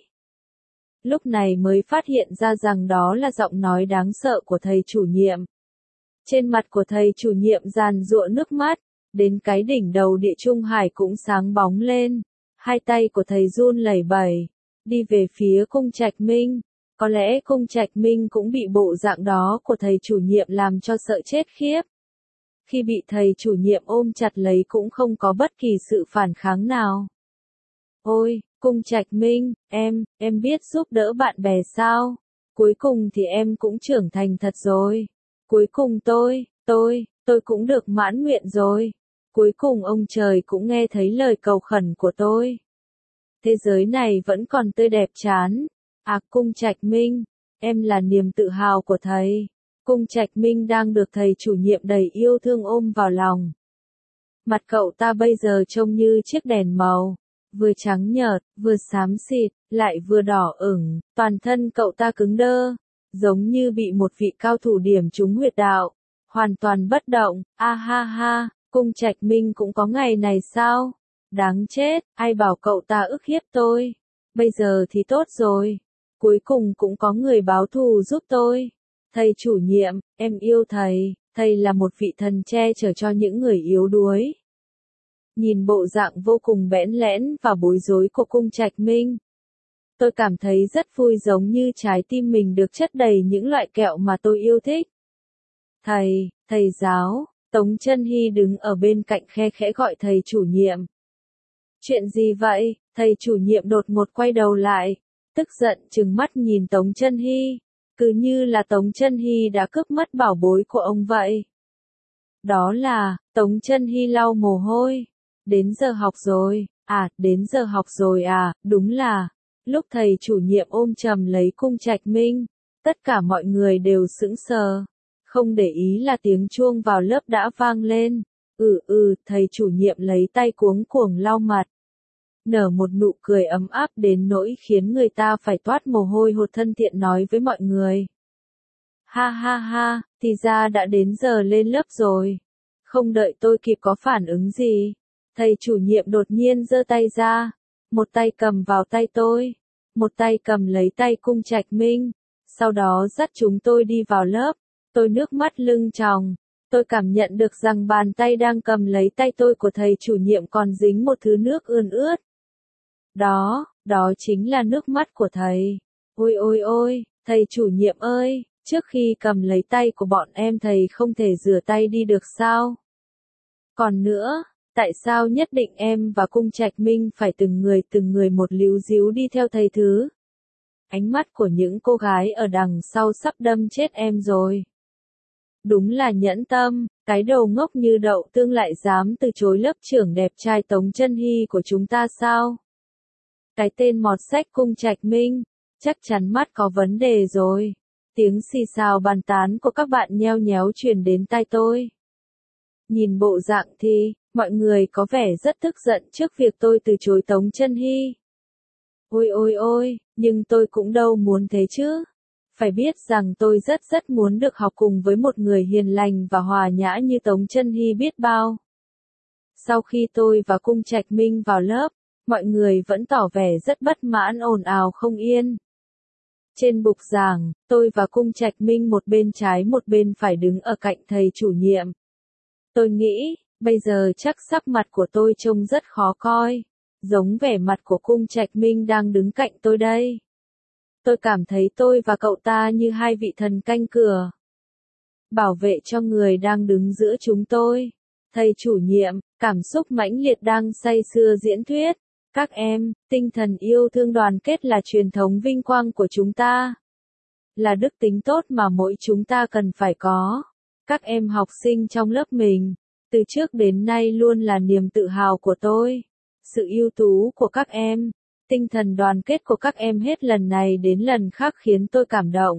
Lúc này mới phát hiện ra rằng đó là giọng nói đáng sợ của thầy chủ nhiệm. Trên mặt của thầy chủ nhiệm giàn giụa nước mắt, đến cái đỉnh đầu địa trung hải cũng sáng bóng lên. Hai tay của thầy run lẩy bẩy, đi về phía Cung Trạch Minh. Có lẽ Cung Trạch Minh cũng bị bộ dạng đó của thầy chủ nhiệm làm cho sợ chết khiếp. Khi bị thầy chủ nhiệm ôm chặt lấy cũng không có bất kỳ sự phản kháng nào. Ôi, Cung Trạch Minh, em, em biết giúp đỡ bạn bè sao? Cuối cùng thì em cũng trưởng thành thật rồi. Cuối cùng tôi, tôi, tôi cũng được mãn nguyện rồi. Cuối cùng ông trời cũng nghe thấy lời cầu khẩn của tôi. Thế giới này vẫn còn tươi đẹp chán. À, Cung Trạch Minh, em là niềm tự hào của thầy. Cung Trạch Minh đang được thầy chủ nhiệm đầy yêu thương ôm vào lòng. Mặt cậu ta bây giờ trông như chiếc đèn màu, vừa trắng nhợt, vừa xám xịt, lại vừa đỏ ửng, toàn thân cậu ta cứng đơ, giống như bị một vị cao thủ điểm trúng huyệt đạo, hoàn toàn bất động. A ha ha, Cung Trạch Minh cũng có ngày này sao? Đáng chết, ai bảo cậu ta ức hiếp tôi? Bây giờ thì tốt rồi, cuối cùng cũng có người báo thù giúp tôi. Thầy chủ nhiệm, em yêu thầy, thầy là một vị thần che chở cho những người yếu đuối. Nhìn bộ dạng vô cùng bẽn lẽn và bối rối của Cung Trạch Minh, tôi cảm thấy rất vui, giống như trái tim mình được chất đầy những loại kẹo mà tôi yêu thích. Thầy, thầy giáo, Tống Chân Hy đứng ở bên cạnh khe khẽ gọi thầy chủ nhiệm. Chuyện gì vậy? Thầy chủ nhiệm đột ngột quay đầu lại, tức giận trừng mắt nhìn Tống Chân Hy, cứ như là Tống Chân Hy đã cướp mất bảo bối của ông vậy. Đó là, Tống Chân Hy lau mồ hôi. Đến giờ học rồi, à, đến giờ học rồi à, đúng là. Lúc thầy chủ nhiệm ôm chầm lấy Cung Trạch Minh, tất cả mọi người đều sững sờ, không để ý là tiếng chuông vào lớp đã vang lên. Ừ ừ, thầy chủ nhiệm lấy tay cuống cuồng lau mặt, nở một nụ cười ấm áp đến nỗi khiến người ta phải toát mồ hôi hột, thân thiện nói với mọi người. Ha ha ha, thì ra đã đến giờ lên lớp rồi. Không đợi tôi kịp có phản ứng gì, thầy chủ nhiệm đột nhiên giơ tay ra, một tay cầm vào tay tôi, một tay cầm lấy tay Cung Trạch Minh, sau đó dắt chúng tôi đi vào lớp. Tôi nước mắt lưng tròng, tôi cảm nhận được rằng bàn tay đang cầm lấy tay tôi của thầy chủ nhiệm còn dính một thứ nước ươn ướt. Đó, đó chính là nước mắt của thầy. Ôi ôi ôi, thầy chủ nhiệm ơi, trước khi cầm lấy tay của bọn em thầy không thể rửa tay đi được sao? Còn nữa, tại sao nhất định em và Cung Trạch Minh phải từng người từng người một líu díu đi theo thầy thứ? Ánh mắt của những cô gái ở đằng sau sắp đâm chết em rồi. Đúng là nhẫn tâm, cái đầu ngốc như đậu tương lại dám từ chối lớp trưởng đẹp trai Tống Chân Hy của chúng ta sao? Cái tên mọt sách Cung Trạch Minh, chắc chắn mắt có vấn đề rồi. Tiếng xì xào bàn tán của các bạn nheo nhéo truyền đến tai tôi. Nhìn bộ dạng thì, mọi người có vẻ rất tức giận trước việc tôi từ chối Tống Chân Hy. Ôi ôi ôi, nhưng tôi cũng đâu muốn thế chứ. Phải biết rằng tôi rất rất muốn được học cùng với một người hiền lành và hòa nhã như Tống Chân Hy biết bao. Sau khi tôi và Cung Trạch Minh vào lớp, mọi người vẫn tỏ vẻ rất bất mãn, ồn ào không yên. Trên bục giảng, tôi và Cung Trạch Minh một bên trái một bên phải đứng ở cạnh thầy chủ nhiệm. Tôi nghĩ, bây giờ chắc sắc mặt của tôi trông rất khó coi, giống vẻ mặt của Cung Trạch Minh đang đứng cạnh tôi đây. Tôi cảm thấy tôi và cậu ta như hai vị thần canh cửa, bảo vệ cho người đang đứng giữa chúng tôi. Thầy chủ nhiệm, cảm xúc mãnh liệt đang say sưa diễn thuyết. Các em, tinh thần yêu thương đoàn kết là truyền thống vinh quang của chúng ta. là đức tính tốt mà mỗi chúng ta cần phải có. Các em học sinh trong lớp mình, từ trước đến nay luôn là niềm tự hào của tôi. Sự ưu tú của các em, tinh thần đoàn kết của các em hết lần này đến lần khác khiến tôi cảm động.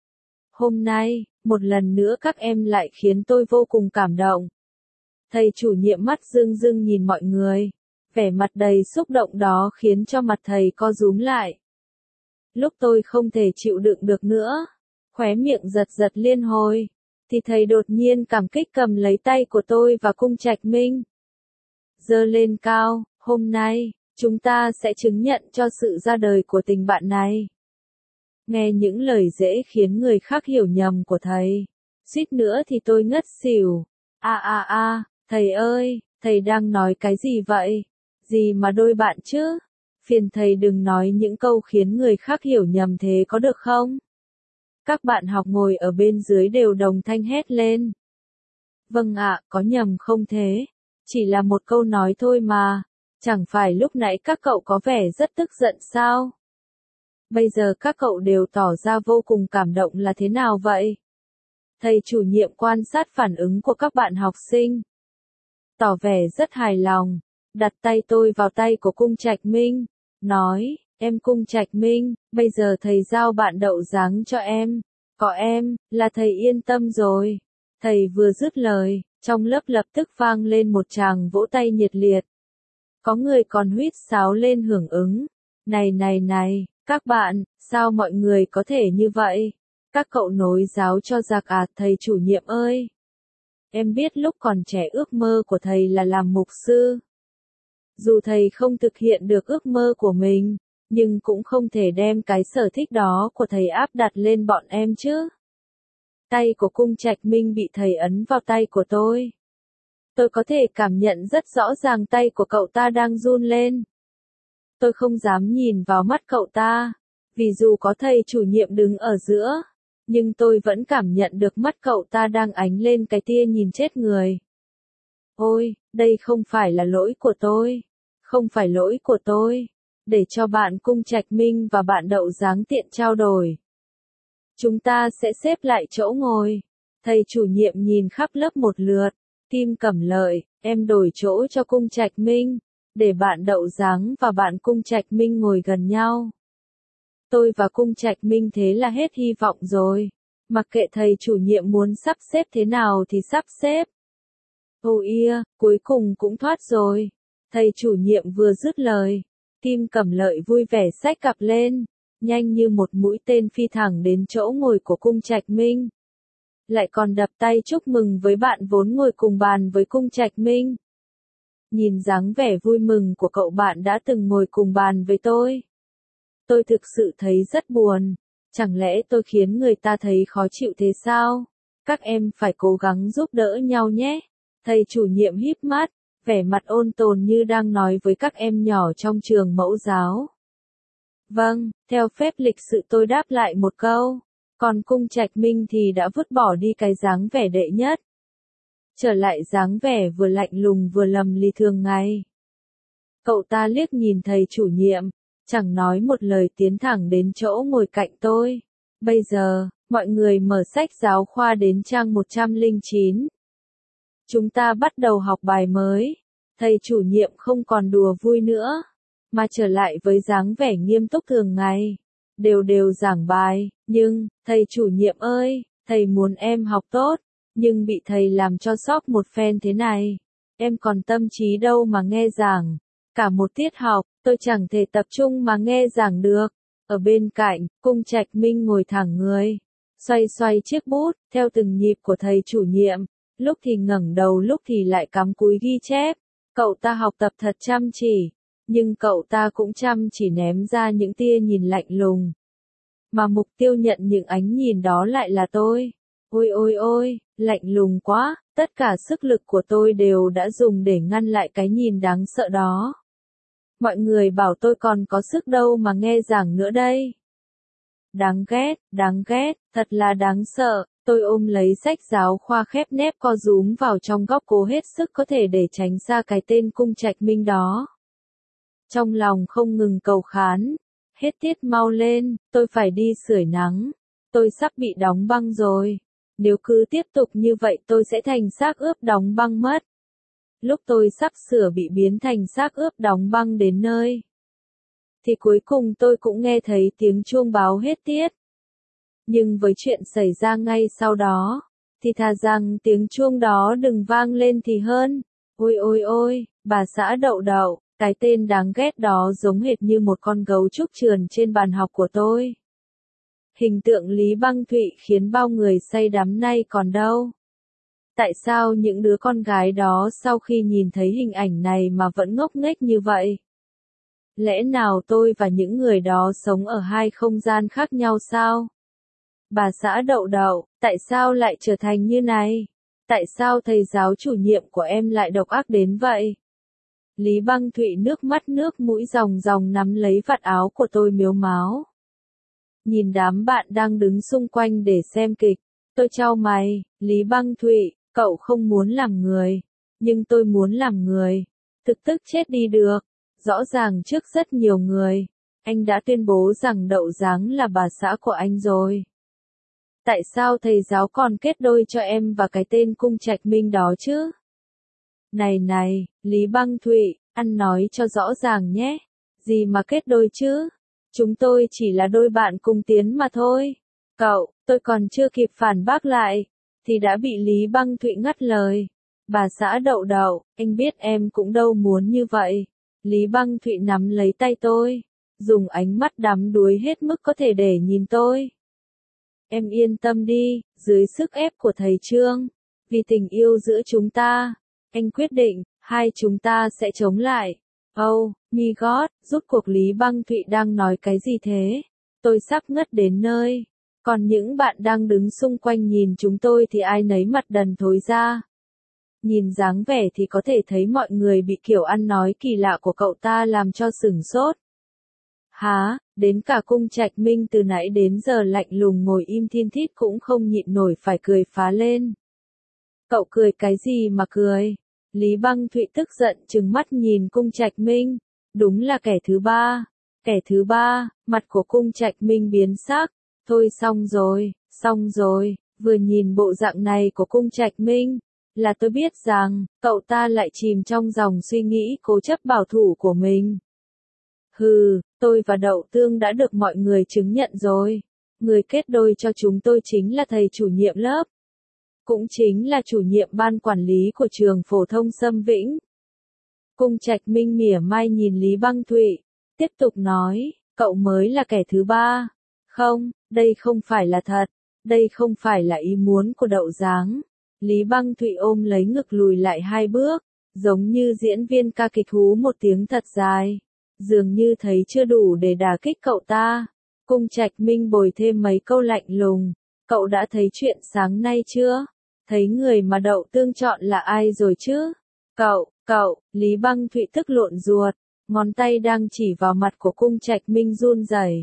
Hôm nay, một lần nữa các em lại khiến tôi vô cùng cảm động. Thầy chủ nhiệm mắt rưng rưng nhìn mọi người. Vẻ mặt đầy xúc động đó khiến cho mặt thầy co rúm lại. Lúc tôi không thể chịu đựng được nữa, khóe miệng giật giật liên hồi, thì thầy đột nhiên cảm kích cầm lấy tay của tôi và Cung Trạch Minh. Giơ lên cao, hôm nay, chúng ta sẽ chứng nhận cho sự ra đời của tình bạn này. Nghe những lời dễ khiến người khác hiểu nhầm của thầy, suýt nữa thì tôi ngất xỉu. A a a, thầy ơi, thầy đang nói cái gì vậy? Gì mà đôi bạn chứ? Phiền thầy đừng nói những câu khiến người khác hiểu nhầm thế có được không? Các bạn học ngồi ở bên dưới đều đồng thanh hét lên. Vâng ạ, có nhầm không thế? Chỉ là một câu nói thôi mà. Chẳng phải lúc nãy các cậu có vẻ rất tức giận sao? Bây giờ các cậu đều tỏ ra vô cùng cảm động là thế nào vậy? Thầy chủ nhiệm quan sát phản ứng của các bạn học sinh. Tỏ vẻ rất hài lòng, đặt tay tôi vào tay của Cung Trạch Minh, nói, em Cung Trạch Minh, bây giờ thầy giao bạn đậu dáng cho em, có em, là thầy yên tâm rồi. Thầy vừa dứt lời, trong lớp lập tức vang lên một tràng vỗ tay nhiệt liệt. Có người còn huýt sáo lên hưởng ứng. Này này này, các bạn, sao mọi người có thể như vậy? Các cậu nối giáo cho giặc à, thầy chủ nhiệm ơi. Em biết lúc còn trẻ ước mơ của thầy là làm mục sư. Dù thầy không thực hiện được ước mơ của mình, nhưng cũng không thể đem cái sở thích đó của thầy áp đặt lên bọn em chứ. Tay của Cung Trạch Minh bị thầy ấn vào tay của tôi. Tôi có thể cảm nhận rất rõ ràng tay của cậu ta đang run lên. Tôi không dám nhìn vào mắt cậu ta, vì dù có thầy chủ nhiệm đứng ở giữa, nhưng tôi vẫn cảm nhận được mắt cậu ta đang ánh lên cái tia nhìn chết người. Ôi, đây không phải là lỗi của tôi, không phải lỗi của tôi, để cho bạn Cung Trạch Minh và bạn Đậu Dáng tiện trao đổi. Chúng ta sẽ xếp lại chỗ ngồi. Thầy chủ nhiệm nhìn khắp lớp một lượt. Kim Cẩm Lợi, em đổi chỗ cho Cung Trạch Minh, để bạn Đậu Dáng và bạn Cung Trạch Minh ngồi gần nhau. Tôi và Cung Trạch Minh thế là hết hy vọng rồi. Mặc kệ thầy chủ nhiệm muốn sắp xếp thế nào thì sắp xếp. Ôi ia, cuối cùng cũng thoát rồi. Thầy chủ nhiệm vừa dứt lời. Kim Cẩm Lợi vui vẻ xách cặp lên, nhanh như một mũi tên phi thẳng đến chỗ ngồi của Cung Trạch Minh. Lại còn đập tay chúc mừng với bạn vốn ngồi cùng bàn với Cung Trạch Minh. Nhìn dáng vẻ vui mừng của cậu bạn đã từng ngồi cùng bàn với tôi. Tôi thực sự thấy rất buồn. Chẳng lẽ tôi khiến người ta thấy khó chịu thế sao? Các em phải cố gắng giúp đỡ nhau nhé. Thầy chủ nhiệm híp mắt, vẻ mặt ôn tồn như đang nói với các em nhỏ trong trường mẫu giáo. Vâng, theo phép lịch sự tôi đáp lại một câu. Còn Cung Trạch Minh thì đã vứt bỏ đi cái dáng vẻ đệ nhất. Trở lại dáng vẻ vừa lạnh lùng vừa lầm lì thường ngày. Cậu ta liếc nhìn thầy chủ nhiệm, chẳng nói một lời tiến thẳng đến chỗ ngồi cạnh tôi. Bây giờ, mọi người mở sách giáo khoa đến trang một trăm lẻ chín. Chúng ta bắt đầu học bài mới. Thầy chủ nhiệm không còn đùa vui nữa, mà trở lại với dáng vẻ nghiêm túc thường ngày. Đều đều giảng bài, nhưng, thầy chủ nhiệm ơi, thầy muốn em học tốt, nhưng bị thầy làm cho sốc một phen thế này. Em còn tâm trí đâu mà nghe giảng. Cả một tiết học, tôi chẳng thể tập trung mà nghe giảng được. Ở bên cạnh, Cung Trạch Minh ngồi thẳng người, xoay xoay chiếc bút, theo từng nhịp của thầy chủ nhiệm, lúc thì ngẩng đầu lúc thì lại cắm cúi ghi chép. Cậu ta học tập thật chăm chỉ, nhưng cậu ta cũng chăm chỉ ném ra những tia nhìn lạnh lùng. Mà mục tiêu nhận những ánh nhìn đó lại là tôi. Ôi ôi ôi, lạnh lùng quá, tất cả sức lực của tôi đều đã dùng để ngăn lại cái nhìn đáng sợ đó. Mọi người bảo tôi còn có sức đâu mà nghe giảng nữa đây. Đáng ghét, đáng ghét, thật là đáng sợ. Tôi ôm lấy sách giáo khoa khép nép co rúm vào trong góc cố hết sức có thể để tránh xa cái tên Cung Trạch Minh đó. Trong lòng không ngừng cầu khán. Hết tiết mau lên, tôi phải đi sưởi nắng. tôi sắp bị đóng băng rồi. Nếu cứ tiếp tục như vậy tôi sẽ thành xác ướp đóng băng mất. Lúc tôi sắp sửa bị biến thành xác ướp đóng băng đến nơi, thì cuối cùng tôi cũng nghe thấy tiếng chuông báo hết tiết. Nhưng với chuyện xảy ra ngay sau đó, thì thà rằng tiếng chuông đó đừng vang lên thì hơn. Ôi ôi ôi, bà xã Đậu Đậu, cái tên đáng ghét đó giống hệt như một con gấu trúc trườn trên bàn học của tôi. Hình tượng Lý Băng Thụy khiến bao người say đắm nay còn đâu. Tại sao những đứa con gái đó sau khi nhìn thấy hình ảnh này mà vẫn ngốc nghếch như vậy? Lẽ nào tôi và những người đó sống ở hai không gian khác nhau sao? Bà xã Đậu Đậu, tại sao lại trở thành như này? Tại sao thầy giáo chủ nhiệm của em lại độc ác đến vậy? Lý Băng Thụy nước mắt nước mũi ròng ròng nắm lấy vạt áo của tôi mếu máo. Nhìn đám bạn đang đứng xung quanh để xem kịch, tôi chau mày. Lý Băng Thụy, cậu không muốn làm người, nhưng tôi muốn làm người. Thực tức chết đi được. Rõ ràng trước rất nhiều người, anh đã tuyên bố rằng Đậu Giáng là bà xã của anh rồi. Tại sao thầy giáo còn kết đôi cho em và cái tên Cung Trạch Minh đó chứ? Này này, Lý Băng Thụy, ăn nói cho rõ ràng nhé. Gì mà kết đôi chứ? Chúng tôi chỉ là đôi bạn cùng tiến mà thôi. Cậu, tôi còn chưa kịp phản bác lại, thì đã bị Lý Băng Thụy ngắt lời. Bà xã Đậu Đậu, anh biết em cũng đâu muốn như vậy. Lý Băng Thụy nắm lấy tay tôi, dùng ánh mắt đắm đuối hết mức có thể để nhìn tôi. Em yên tâm đi, dưới sức ép của thầy Trương, vì tình yêu giữa chúng ta, anh quyết định, hai chúng ta sẽ chống lại. Oh, my God, rốt cuộc Lý Băng Thụy đang nói cái gì thế? Tôi sắp ngất đến nơi. Còn những bạn đang đứng xung quanh nhìn chúng tôi thì ai nấy mặt đần thối ra. Nhìn dáng vẻ thì có thể thấy mọi người bị kiểu ăn nói kỳ lạ của cậu ta làm cho sửng sốt. Hả, đến cả Cung Trạch Minh từ nãy đến giờ lạnh lùng ngồi im thiên thít cũng không nhịn nổi phải cười phá lên. Cậu cười cái gì mà cười? Lý Băng Thụy tức giận trừng mắt nhìn Cung Trạch Minh. Đúng là kẻ thứ ba. Kẻ thứ ba, mặt của Cung Trạch Minh biến sắc. Thôi xong rồi, xong rồi, vừa nhìn bộ dạng này của Cung Trạch Minh, là tôi biết rằng, cậu ta lại chìm trong dòng suy nghĩ cố chấp bảo thủ của mình. Hừ, tôi và Đậu Tương đã được mọi người chứng nhận rồi. Người kết đôi cho chúng tôi chính là thầy chủ nhiệm lớp. Cũng chính là chủ nhiệm ban quản lý của trường phổ thông Sâm Vĩnh. Cung Trạch Minh mỉa mai nhìn Lý Băng Thụy, tiếp tục nói, cậu mới là kẻ thứ ba. Không, đây không phải là thật. Đây không phải là ý muốn của Đậu Giáng. Lý Băng Thụy ôm lấy ngực lùi lại hai bước, giống như diễn viên ca kịch hú một tiếng thật dài. Dường như thấy chưa đủ để đả kích cậu ta. Cung Trạch Minh bồi thêm mấy câu lạnh lùng. Cậu đã thấy chuyện sáng nay chưa? Thấy người mà Đậu Tương chọn là ai rồi chứ? Cậu, cậu, Lý Băng Thụy tức lộn ruột, ngón tay đang chỉ vào mặt của Cung Trạch Minh run rẩy.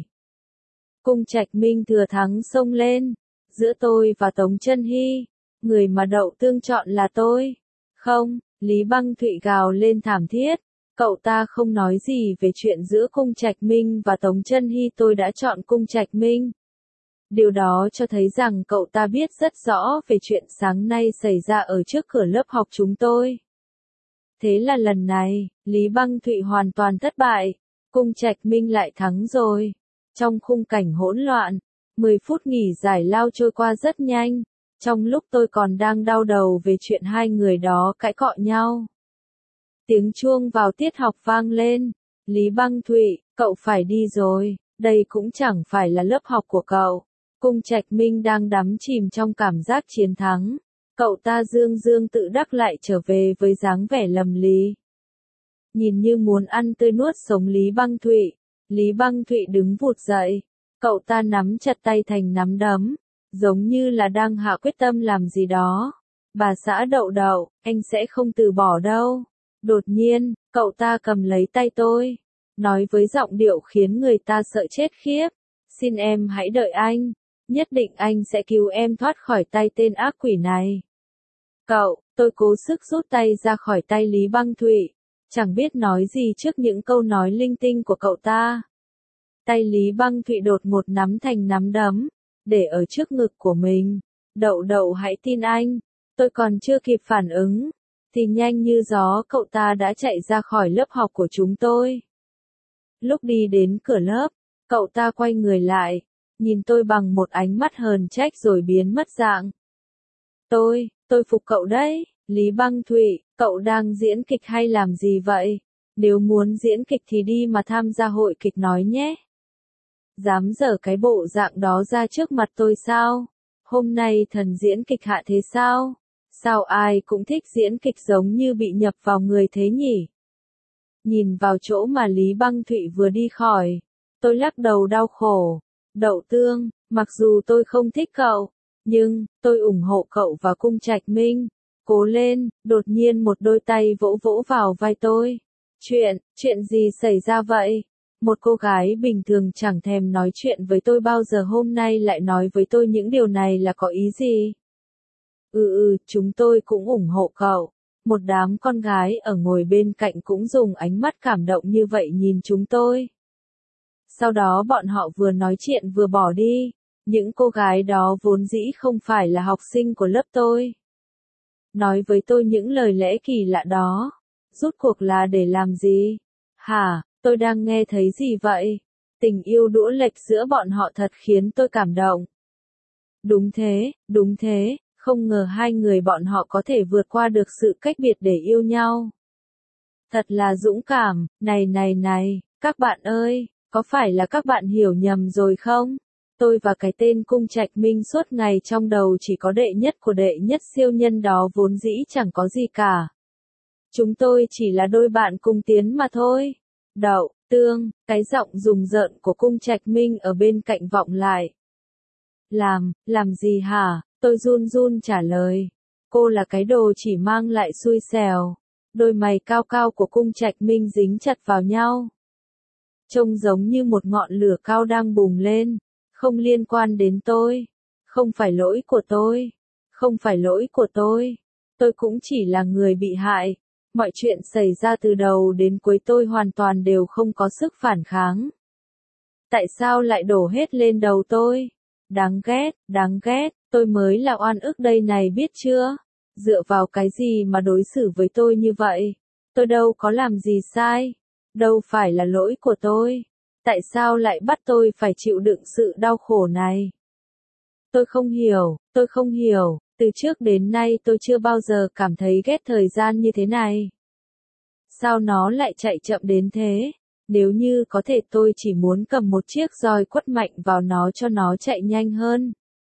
Cung Trạch Minh thừa thắng xông lên. Giữa tôi và Tống Chân Hy, người mà Đậu Tương chọn là tôi. Không, Lý Băng Thụy gào lên thảm thiết. Cậu ta không nói gì về chuyện giữa Cung Trạch Minh và Tống Chân Hy, tôi đã chọn Cung Trạch Minh. Điều đó cho thấy rằng cậu ta biết rất rõ về chuyện sáng nay xảy ra ở trước cửa lớp học chúng tôi. Thế là lần này, Lý Băng Thụy hoàn toàn thất bại. Cung Trạch Minh lại thắng rồi. Trong khung cảnh hỗn loạn, mười phút nghỉ giải lao trôi qua rất nhanh. Trong lúc tôi còn đang đau đầu về chuyện hai người đó cãi cọ nhau, tiếng chuông vào tiết học vang lên. Lý Băng Thụy, cậu phải đi rồi, đây cũng chẳng phải là lớp học của cậu. Cung Trạch Minh đang đắm chìm trong cảm giác chiến thắng. Cậu ta dương dương tự đắc lại trở về với dáng vẻ lầm lì. Nhìn như muốn ăn tươi nuốt sống Lý Băng Thụy. Lý Băng Thụy đứng vụt dậy. Cậu ta nắm chặt tay thành nắm đấm, giống như là đang hạ quyết tâm làm gì đó. Bà xã Đậu Đậu, anh sẽ không từ bỏ đâu. Đột nhiên, cậu ta cầm lấy tay tôi, nói với giọng điệu khiến người ta sợ chết khiếp. Xin em hãy đợi anh, nhất định anh sẽ cứu em thoát khỏi tay tên ác quỷ này. Cậu, tôi cố sức rút tay ra khỏi tay Lý Băng Thụy, chẳng biết nói gì trước những câu nói linh tinh của cậu ta. Tay Lý Băng Thụy đột ngột nắm thành nắm đấm, để ở trước ngực của mình. Đậu đậu hãy tin anh. Tôi còn chưa kịp phản ứng, thì nhanh như gió cậu ta đã chạy ra khỏi lớp học của chúng tôi. Lúc đi đến cửa lớp, cậu ta quay người lại, nhìn tôi bằng một ánh mắt hờn trách rồi biến mất dạng. Tôi, tôi phục cậu đấy, Lý Băng Thụy, cậu đang diễn kịch hay làm gì vậy? Nếu muốn diễn kịch thì đi mà tham gia hội kịch nói nhé. Dám dở cái bộ dạng đó ra trước mặt tôi sao? Hôm nay thần diễn kịch hạ thế sao? Sao ai cũng thích diễn kịch giống như bị nhập vào người thế nhỉ? Nhìn vào chỗ mà Lý Băng Thụy vừa đi khỏi, tôi lắc đầu đau khổ. Đậu Tương, mặc dù tôi không thích cậu, nhưng tôi ủng hộ cậu và Cung Trạch Minh. Cố lên, đột nhiên một đôi tay vỗ vỗ vào vai tôi. Chuyện, chuyện gì xảy ra vậy? Một cô gái bình thường chẳng thèm nói chuyện với tôi bao giờ hôm nay lại nói với tôi những điều này là có ý gì? Ừ ừ, chúng tôi cũng ủng hộ cậu. Một đám con gái ở ngồi bên cạnh cũng dùng ánh mắt cảm động như vậy nhìn chúng tôi. Sau đó bọn họ vừa nói chuyện vừa bỏ đi. Những cô gái đó vốn dĩ không phải là học sinh của lớp tôi. Nói với tôi những lời lẽ kỳ lạ đó. Rốt cuộc là để làm gì? Hả, tôi đang nghe thấy gì vậy? Tình yêu đũa lệch giữa bọn họ thật khiến tôi cảm động. Đúng thế, đúng thế, không ngờ hai người bọn họ có thể vượt qua được sự cách biệt để yêu nhau. Thật là dũng cảm, này này này, các bạn ơi, có phải là các bạn hiểu nhầm rồi không? Tôi và cái tên Cung Trạch Minh suốt ngày trong đầu chỉ có đệ nhất của đệ nhất siêu nhân đó vốn dĩ chẳng có gì cả. Chúng tôi chỉ là đôi bạn cùng tiến mà thôi. Đậu, Tương, cái giọng rùng rợn của Cung Trạch Minh ở bên cạnh vọng lại. Làm, làm gì hả? Tôi run run trả lời. Cô là cái đồ chỉ mang lại xui xẻo. Đôi mày cao cao của Cung Trạch Minh dính chặt vào nhau. Trông giống như một ngọn lửa cao đang bùng lên. Không liên quan đến tôi. Không phải lỗi của tôi. Không phải lỗi của tôi. Tôi cũng chỉ là người bị hại. Mọi chuyện xảy ra từ đầu đến cuối tôi hoàn toàn đều không có sức phản kháng. Tại sao lại đổ hết lên đầu tôi? Đáng ghét, đáng ghét, tôi mới là oan ức đây này biết chưa? Dựa vào cái gì mà đối xử với tôi như vậy? Tôi đâu có làm gì sai. Đâu phải là lỗi của tôi. Tại sao lại bắt tôi phải chịu đựng sự đau khổ này? Tôi không hiểu, tôi không hiểu, từ trước đến nay tôi chưa bao giờ cảm thấy ghét thời gian như thế này. Sao nó lại chạy chậm đến thế? Nếu như có thể tôi chỉ muốn cầm một chiếc roi quất mạnh vào nó cho nó chạy nhanh hơn.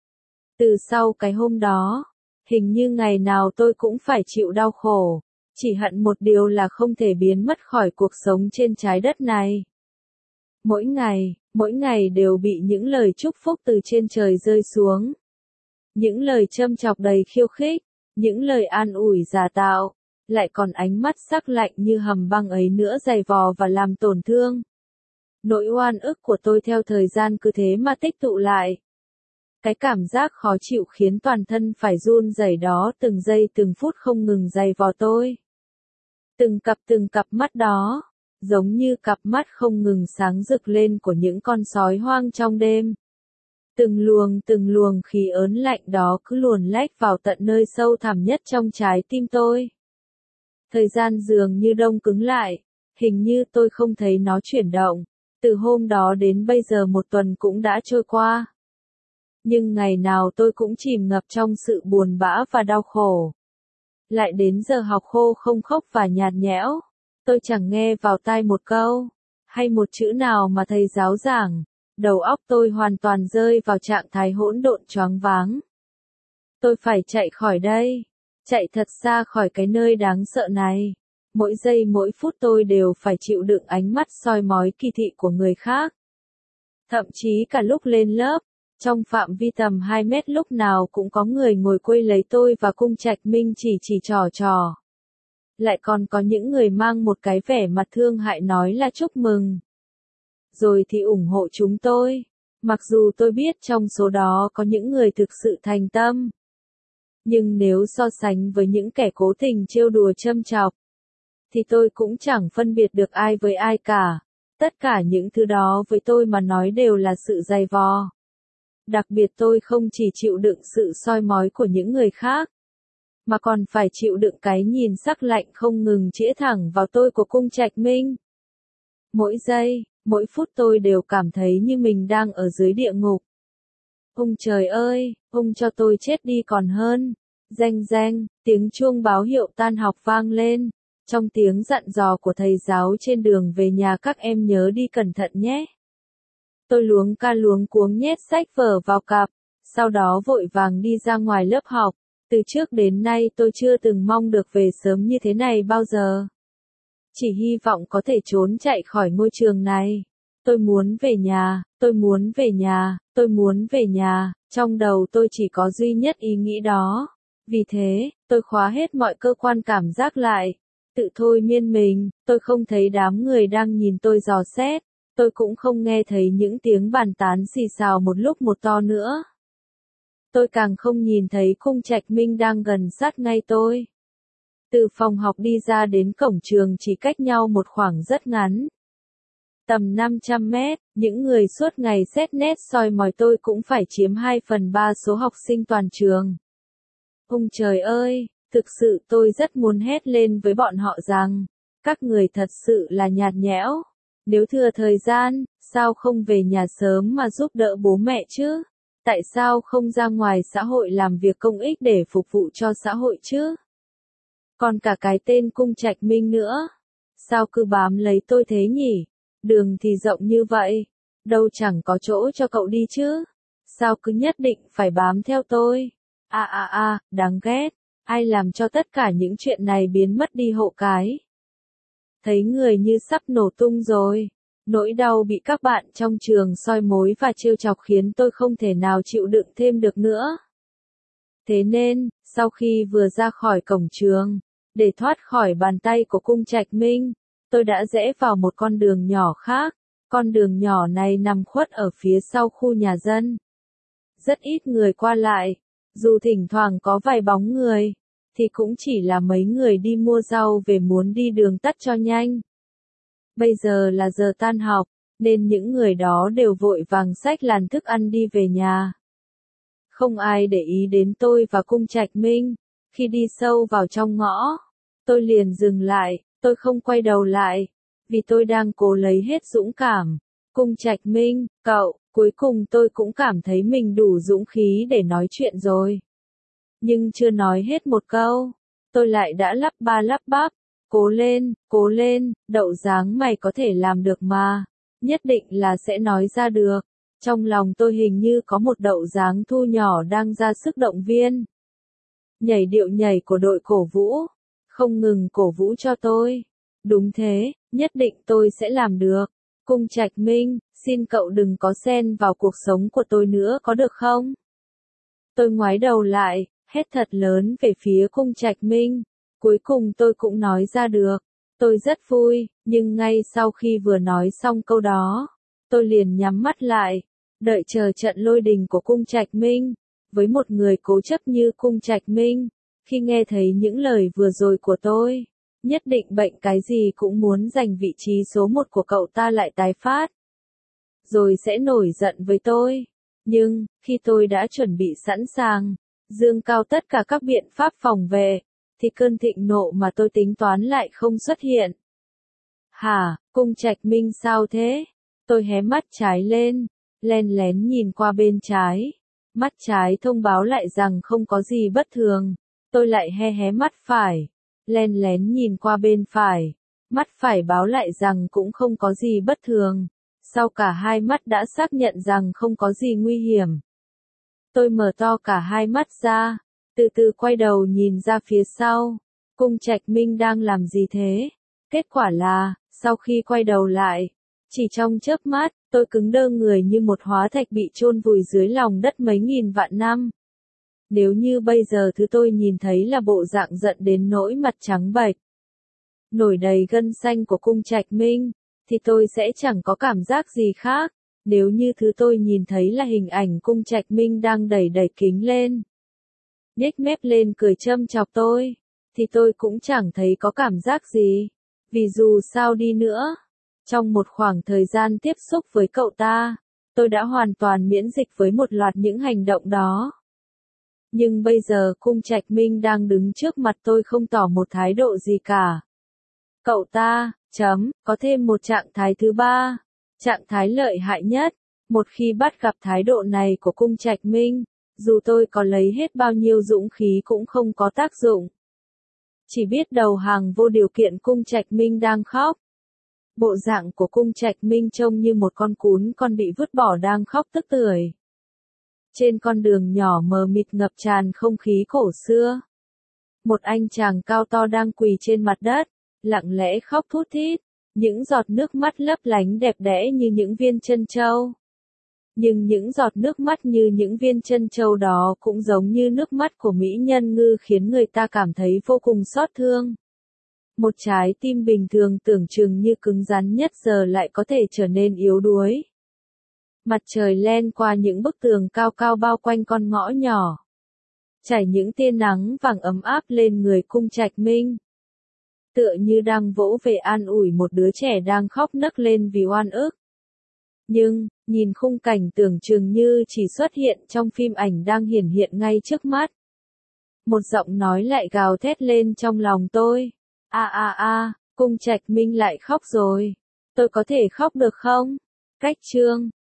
Từ sau cái hôm đó, hình như ngày nào tôi cũng phải chịu đau khổ, chỉ hận một điều là không thể biến mất khỏi cuộc sống trên trái đất này. Mỗi ngày, mỗi ngày đều bị những lời chúc phúc từ trên trời rơi xuống. Những lời châm chọc đầy khiêu khích, những lời an ủi giả tạo, lại còn ánh mắt sắc lạnh như hầm băng ấy nữa dày vò và làm tổn thương. Nỗi oan ức của tôi theo thời gian cứ thế mà tích tụ lại. Cái cảm giác khó chịu khiến toàn thân phải run rẩy đó từng giây từng phút không ngừng dày vò tôi. Từng cặp từng cặp mắt đó, giống như cặp mắt không ngừng sáng rực lên của những con sói hoang trong đêm. Từng luồng từng luồng khí ớn lạnh đó cứ luồn lách vào tận nơi sâu thẳm nhất trong trái tim tôi. Thời gian dường như đông cứng lại, hình như tôi không thấy nó chuyển động. Từ hôm đó đến bây giờ một tuần cũng đã trôi qua. Nhưng ngày nào tôi cũng chìm ngập trong sự buồn bã và đau khổ. Lại đến giờ học khô không khốc và nhạt nhẽo, tôi chẳng nghe vào tai một câu, hay một chữ nào mà thầy giáo giảng. Đầu óc tôi hoàn toàn rơi vào trạng thái hỗn độn choáng váng. Tôi phải chạy khỏi đây, chạy thật xa khỏi cái nơi đáng sợ này. Mỗi giây mỗi phút tôi đều phải chịu đựng ánh mắt soi mói kỳ thị của người khác. Thậm chí cả lúc lên lớp, trong phạm vi tầm hai mét lúc nào cũng có người ngồi quây lấy tôi và Cung Trạch Minh chỉ chỉ trò trò. Lại còn có những người mang một cái vẻ mặt thương hại nói là chúc mừng. Rồi thì ủng hộ chúng tôi. Mặc dù tôi biết trong số đó có những người thực sự thành tâm. Nhưng nếu so sánh với những kẻ cố tình trêu đùa châm chọc, thì tôi cũng chẳng phân biệt được ai với ai cả. Tất cả những thứ đó với tôi mà nói đều là sự dày vò. Đặc biệt tôi không chỉ chịu đựng sự soi mói của những người khác, mà còn phải chịu đựng cái nhìn sắc lạnh không ngừng chĩa thẳng vào tôi của Cung Trạch Minh. Mỗi giây, mỗi phút tôi đều cảm thấy như mình đang ở dưới địa ngục. Ông trời ơi, ông cho tôi chết đi còn hơn. Reng reng, tiếng chuông báo hiệu tan học vang lên. Trong tiếng dặn dò của thầy giáo trên đường về nhà các em nhớ đi cẩn thận nhé. Tôi luống ca luống cuống nhét sách vở vào cặp, sau đó vội vàng đi ra ngoài lớp học. Từ trước đến nay tôi chưa từng mong được về sớm như thế này bao giờ. Chỉ hy vọng có thể trốn chạy khỏi ngôi trường này. Tôi muốn về nhà, tôi muốn về nhà, tôi muốn về nhà, trong đầu tôi chỉ có duy nhất ý nghĩ đó. Vì thế, tôi khóa hết mọi cơ quan cảm giác lại. Tự thôi miên mình, tôi không thấy đám người đang nhìn tôi dò xét. Tôi cũng không nghe thấy những tiếng bàn tán xì xào một lúc một to nữa. Tôi càng không nhìn thấy Cung Trạch Minh đang gần sát ngay tôi. Từ phòng học đi ra đến cổng trường chỉ cách nhau một khoảng rất ngắn. Tầm năm trăm mét, những người suốt ngày xét nét soi mói tôi cũng phải chiếm hai phần ba số học sinh toàn trường. Ông trời ơi, thực sự tôi rất muốn hét lên với bọn họ rằng, các người thật sự là nhạt nhẽo. Nếu thừa thời gian, sao không về nhà sớm mà giúp đỡ bố mẹ chứ? Tại sao không ra ngoài xã hội làm việc công ích để phục vụ cho xã hội chứ? Còn cả cái tên Cung Trạch Minh nữa. Sao cứ bám lấy tôi thế nhỉ? Đường thì rộng như vậy. Đâu chẳng có chỗ cho cậu đi chứ? Sao cứ nhất định phải bám theo tôi? À à à, đáng ghét. Ai làm cho tất cả những chuyện này biến mất đi hộ cái? Thấy người như sắp nổ tung rồi. Nỗi đau bị các bạn trong trường soi mối và trêu chọc khiến tôi không thể nào chịu đựng thêm được nữa. Thế nên, sau khi vừa ra khỏi cổng trường, để thoát khỏi bàn tay của Cung Trạch Minh, tôi đã rẽ vào một con đường nhỏ khác. Con đường nhỏ này nằm khuất ở phía sau khu nhà dân. Rất ít người qua lại, dù thỉnh thoảng có vài bóng người, thì cũng chỉ là mấy người đi mua rau về muốn đi đường tắt cho nhanh. Bây giờ là giờ tan học, nên những người đó đều vội vàng xách làn thức ăn đi về nhà. Không ai để ý đến tôi và Cung Trạch Minh. Khi đi sâu vào trong ngõ, tôi liền dừng lại, tôi không quay đầu lại, vì tôi đang cố lấy hết dũng cảm. Cung Trạch Minh, cậu, cuối cùng tôi cũng cảm thấy mình đủ dũng khí để nói chuyện rồi. Nhưng chưa nói hết một câu, tôi lại đã lắp ba lắp bắp. Cố lên, cố lên, đậu dáng mày có thể làm được mà. Nhất định là sẽ nói ra được. Trong lòng tôi hình như có một đậu dáng thu nhỏ đang ra sức động viên. Nhảy điệu nhảy của đội cổ vũ. Không ngừng cổ vũ cho tôi. Đúng thế, nhất định tôi sẽ làm được. Cung Trạch Minh, xin cậu đừng có xen vào cuộc sống của tôi nữa có được không? Tôi ngoái đầu lại, hét thật lớn về phía Cung Trạch Minh. Cuối cùng tôi cũng nói ra được. Tôi rất vui, nhưng ngay sau khi vừa nói xong câu đó, tôi liền nhắm mắt lại, đợi chờ trận lôi đình của Cung Trạch Minh. Với một người cố chấp như Cung Trạch Minh, khi nghe thấy những lời vừa rồi của tôi, nhất định bệnh cái gì cũng muốn giành vị trí số một của cậu ta lại tái phát. Rồi sẽ nổi giận với tôi. Nhưng, khi tôi đã chuẩn bị sẵn sàng, dương cao tất cả các biện pháp phòng vệ, thì cơn thịnh nộ mà tôi tính toán lại không xuất hiện. Hả, Cung Trạch Minh sao thế? Tôi hé mắt trái lên, len lén nhìn qua bên trái. Mắt trái thông báo lại rằng không có gì bất thường. Tôi lại hé hé mắt phải, len lén nhìn qua bên phải. Mắt phải báo lại rằng cũng không có gì bất thường. Sau cả hai mắt đã xác nhận rằng không có gì nguy hiểm. Tôi mở to cả hai mắt ra, từ từ quay đầu nhìn ra phía sau. Cung Trạch Minh đang làm gì thế? Kết quả là, sau khi quay đầu lại, chỉ trong chớp mắt, tôi cứng đơ người như một hóa thạch bị chôn vùi dưới lòng đất mấy nghìn vạn năm. Nếu như bây giờ thứ tôi nhìn thấy là bộ dạng giận đến nỗi mặt trắng bệch, nổi đầy gân xanh của Cung Trạch Minh, thì tôi sẽ chẳng có cảm giác gì khác. Nếu như thứ tôi nhìn thấy là hình ảnh Cung Trạch Minh đang đẩy đẩy kính lên, nhếch mép lên cười châm chọc tôi, thì tôi cũng chẳng thấy có cảm giác gì. Vì dù sao đi nữa, trong một khoảng thời gian tiếp xúc với cậu ta, tôi đã hoàn toàn miễn dịch với một loạt những hành động đó. Nhưng bây giờ Cung Trạch Minh đang đứng trước mặt tôi không tỏ một thái độ gì cả. Cậu ta, chấm, có thêm một trạng thái thứ ba, trạng thái lợi hại nhất. Một khi bắt gặp thái độ này của Cung Trạch Minh, dù tôi có lấy hết bao nhiêu dũng khí cũng không có tác dụng. Chỉ biết đầu hàng vô điều kiện. Cung Trạch Minh đang khóc. Bộ dạng của Cung Trạch Minh trông như một con cún con bị vứt bỏ đang khóc tức tưởi. Trên con đường nhỏ mờ mịt ngập tràn không khí cổ xưa. Một anh chàng cao to đang quỳ trên mặt đất, lặng lẽ khóc thút thít, những giọt nước mắt lấp lánh đẹp đẽ như những viên trân châu. Nhưng những giọt nước mắt như những viên trân châu đó cũng giống như nước mắt của mỹ nhân ngư khiến người ta cảm thấy vô cùng xót thương. Một trái tim bình thường tưởng chừng như cứng rắn nhất giờ lại có thể trở nên yếu đuối. Mặt trời len qua những bức tường cao cao bao quanh con ngõ nhỏ. Chảy những tia nắng vàng ấm áp lên người Cung Trạch Minh. Tựa như đang vỗ về an ủi một đứa trẻ đang khóc nấc lên vì oan ức. Nhưng, nhìn khung cảnh tưởng chừng như chỉ xuất hiện trong phim ảnh đang hiển hiện ngay trước mắt. Một giọng nói lại gào thét lên trong lòng tôi. A a a, Cung Trạch Minh lại khóc rồi. Tôi có thể khóc được không? Cách chương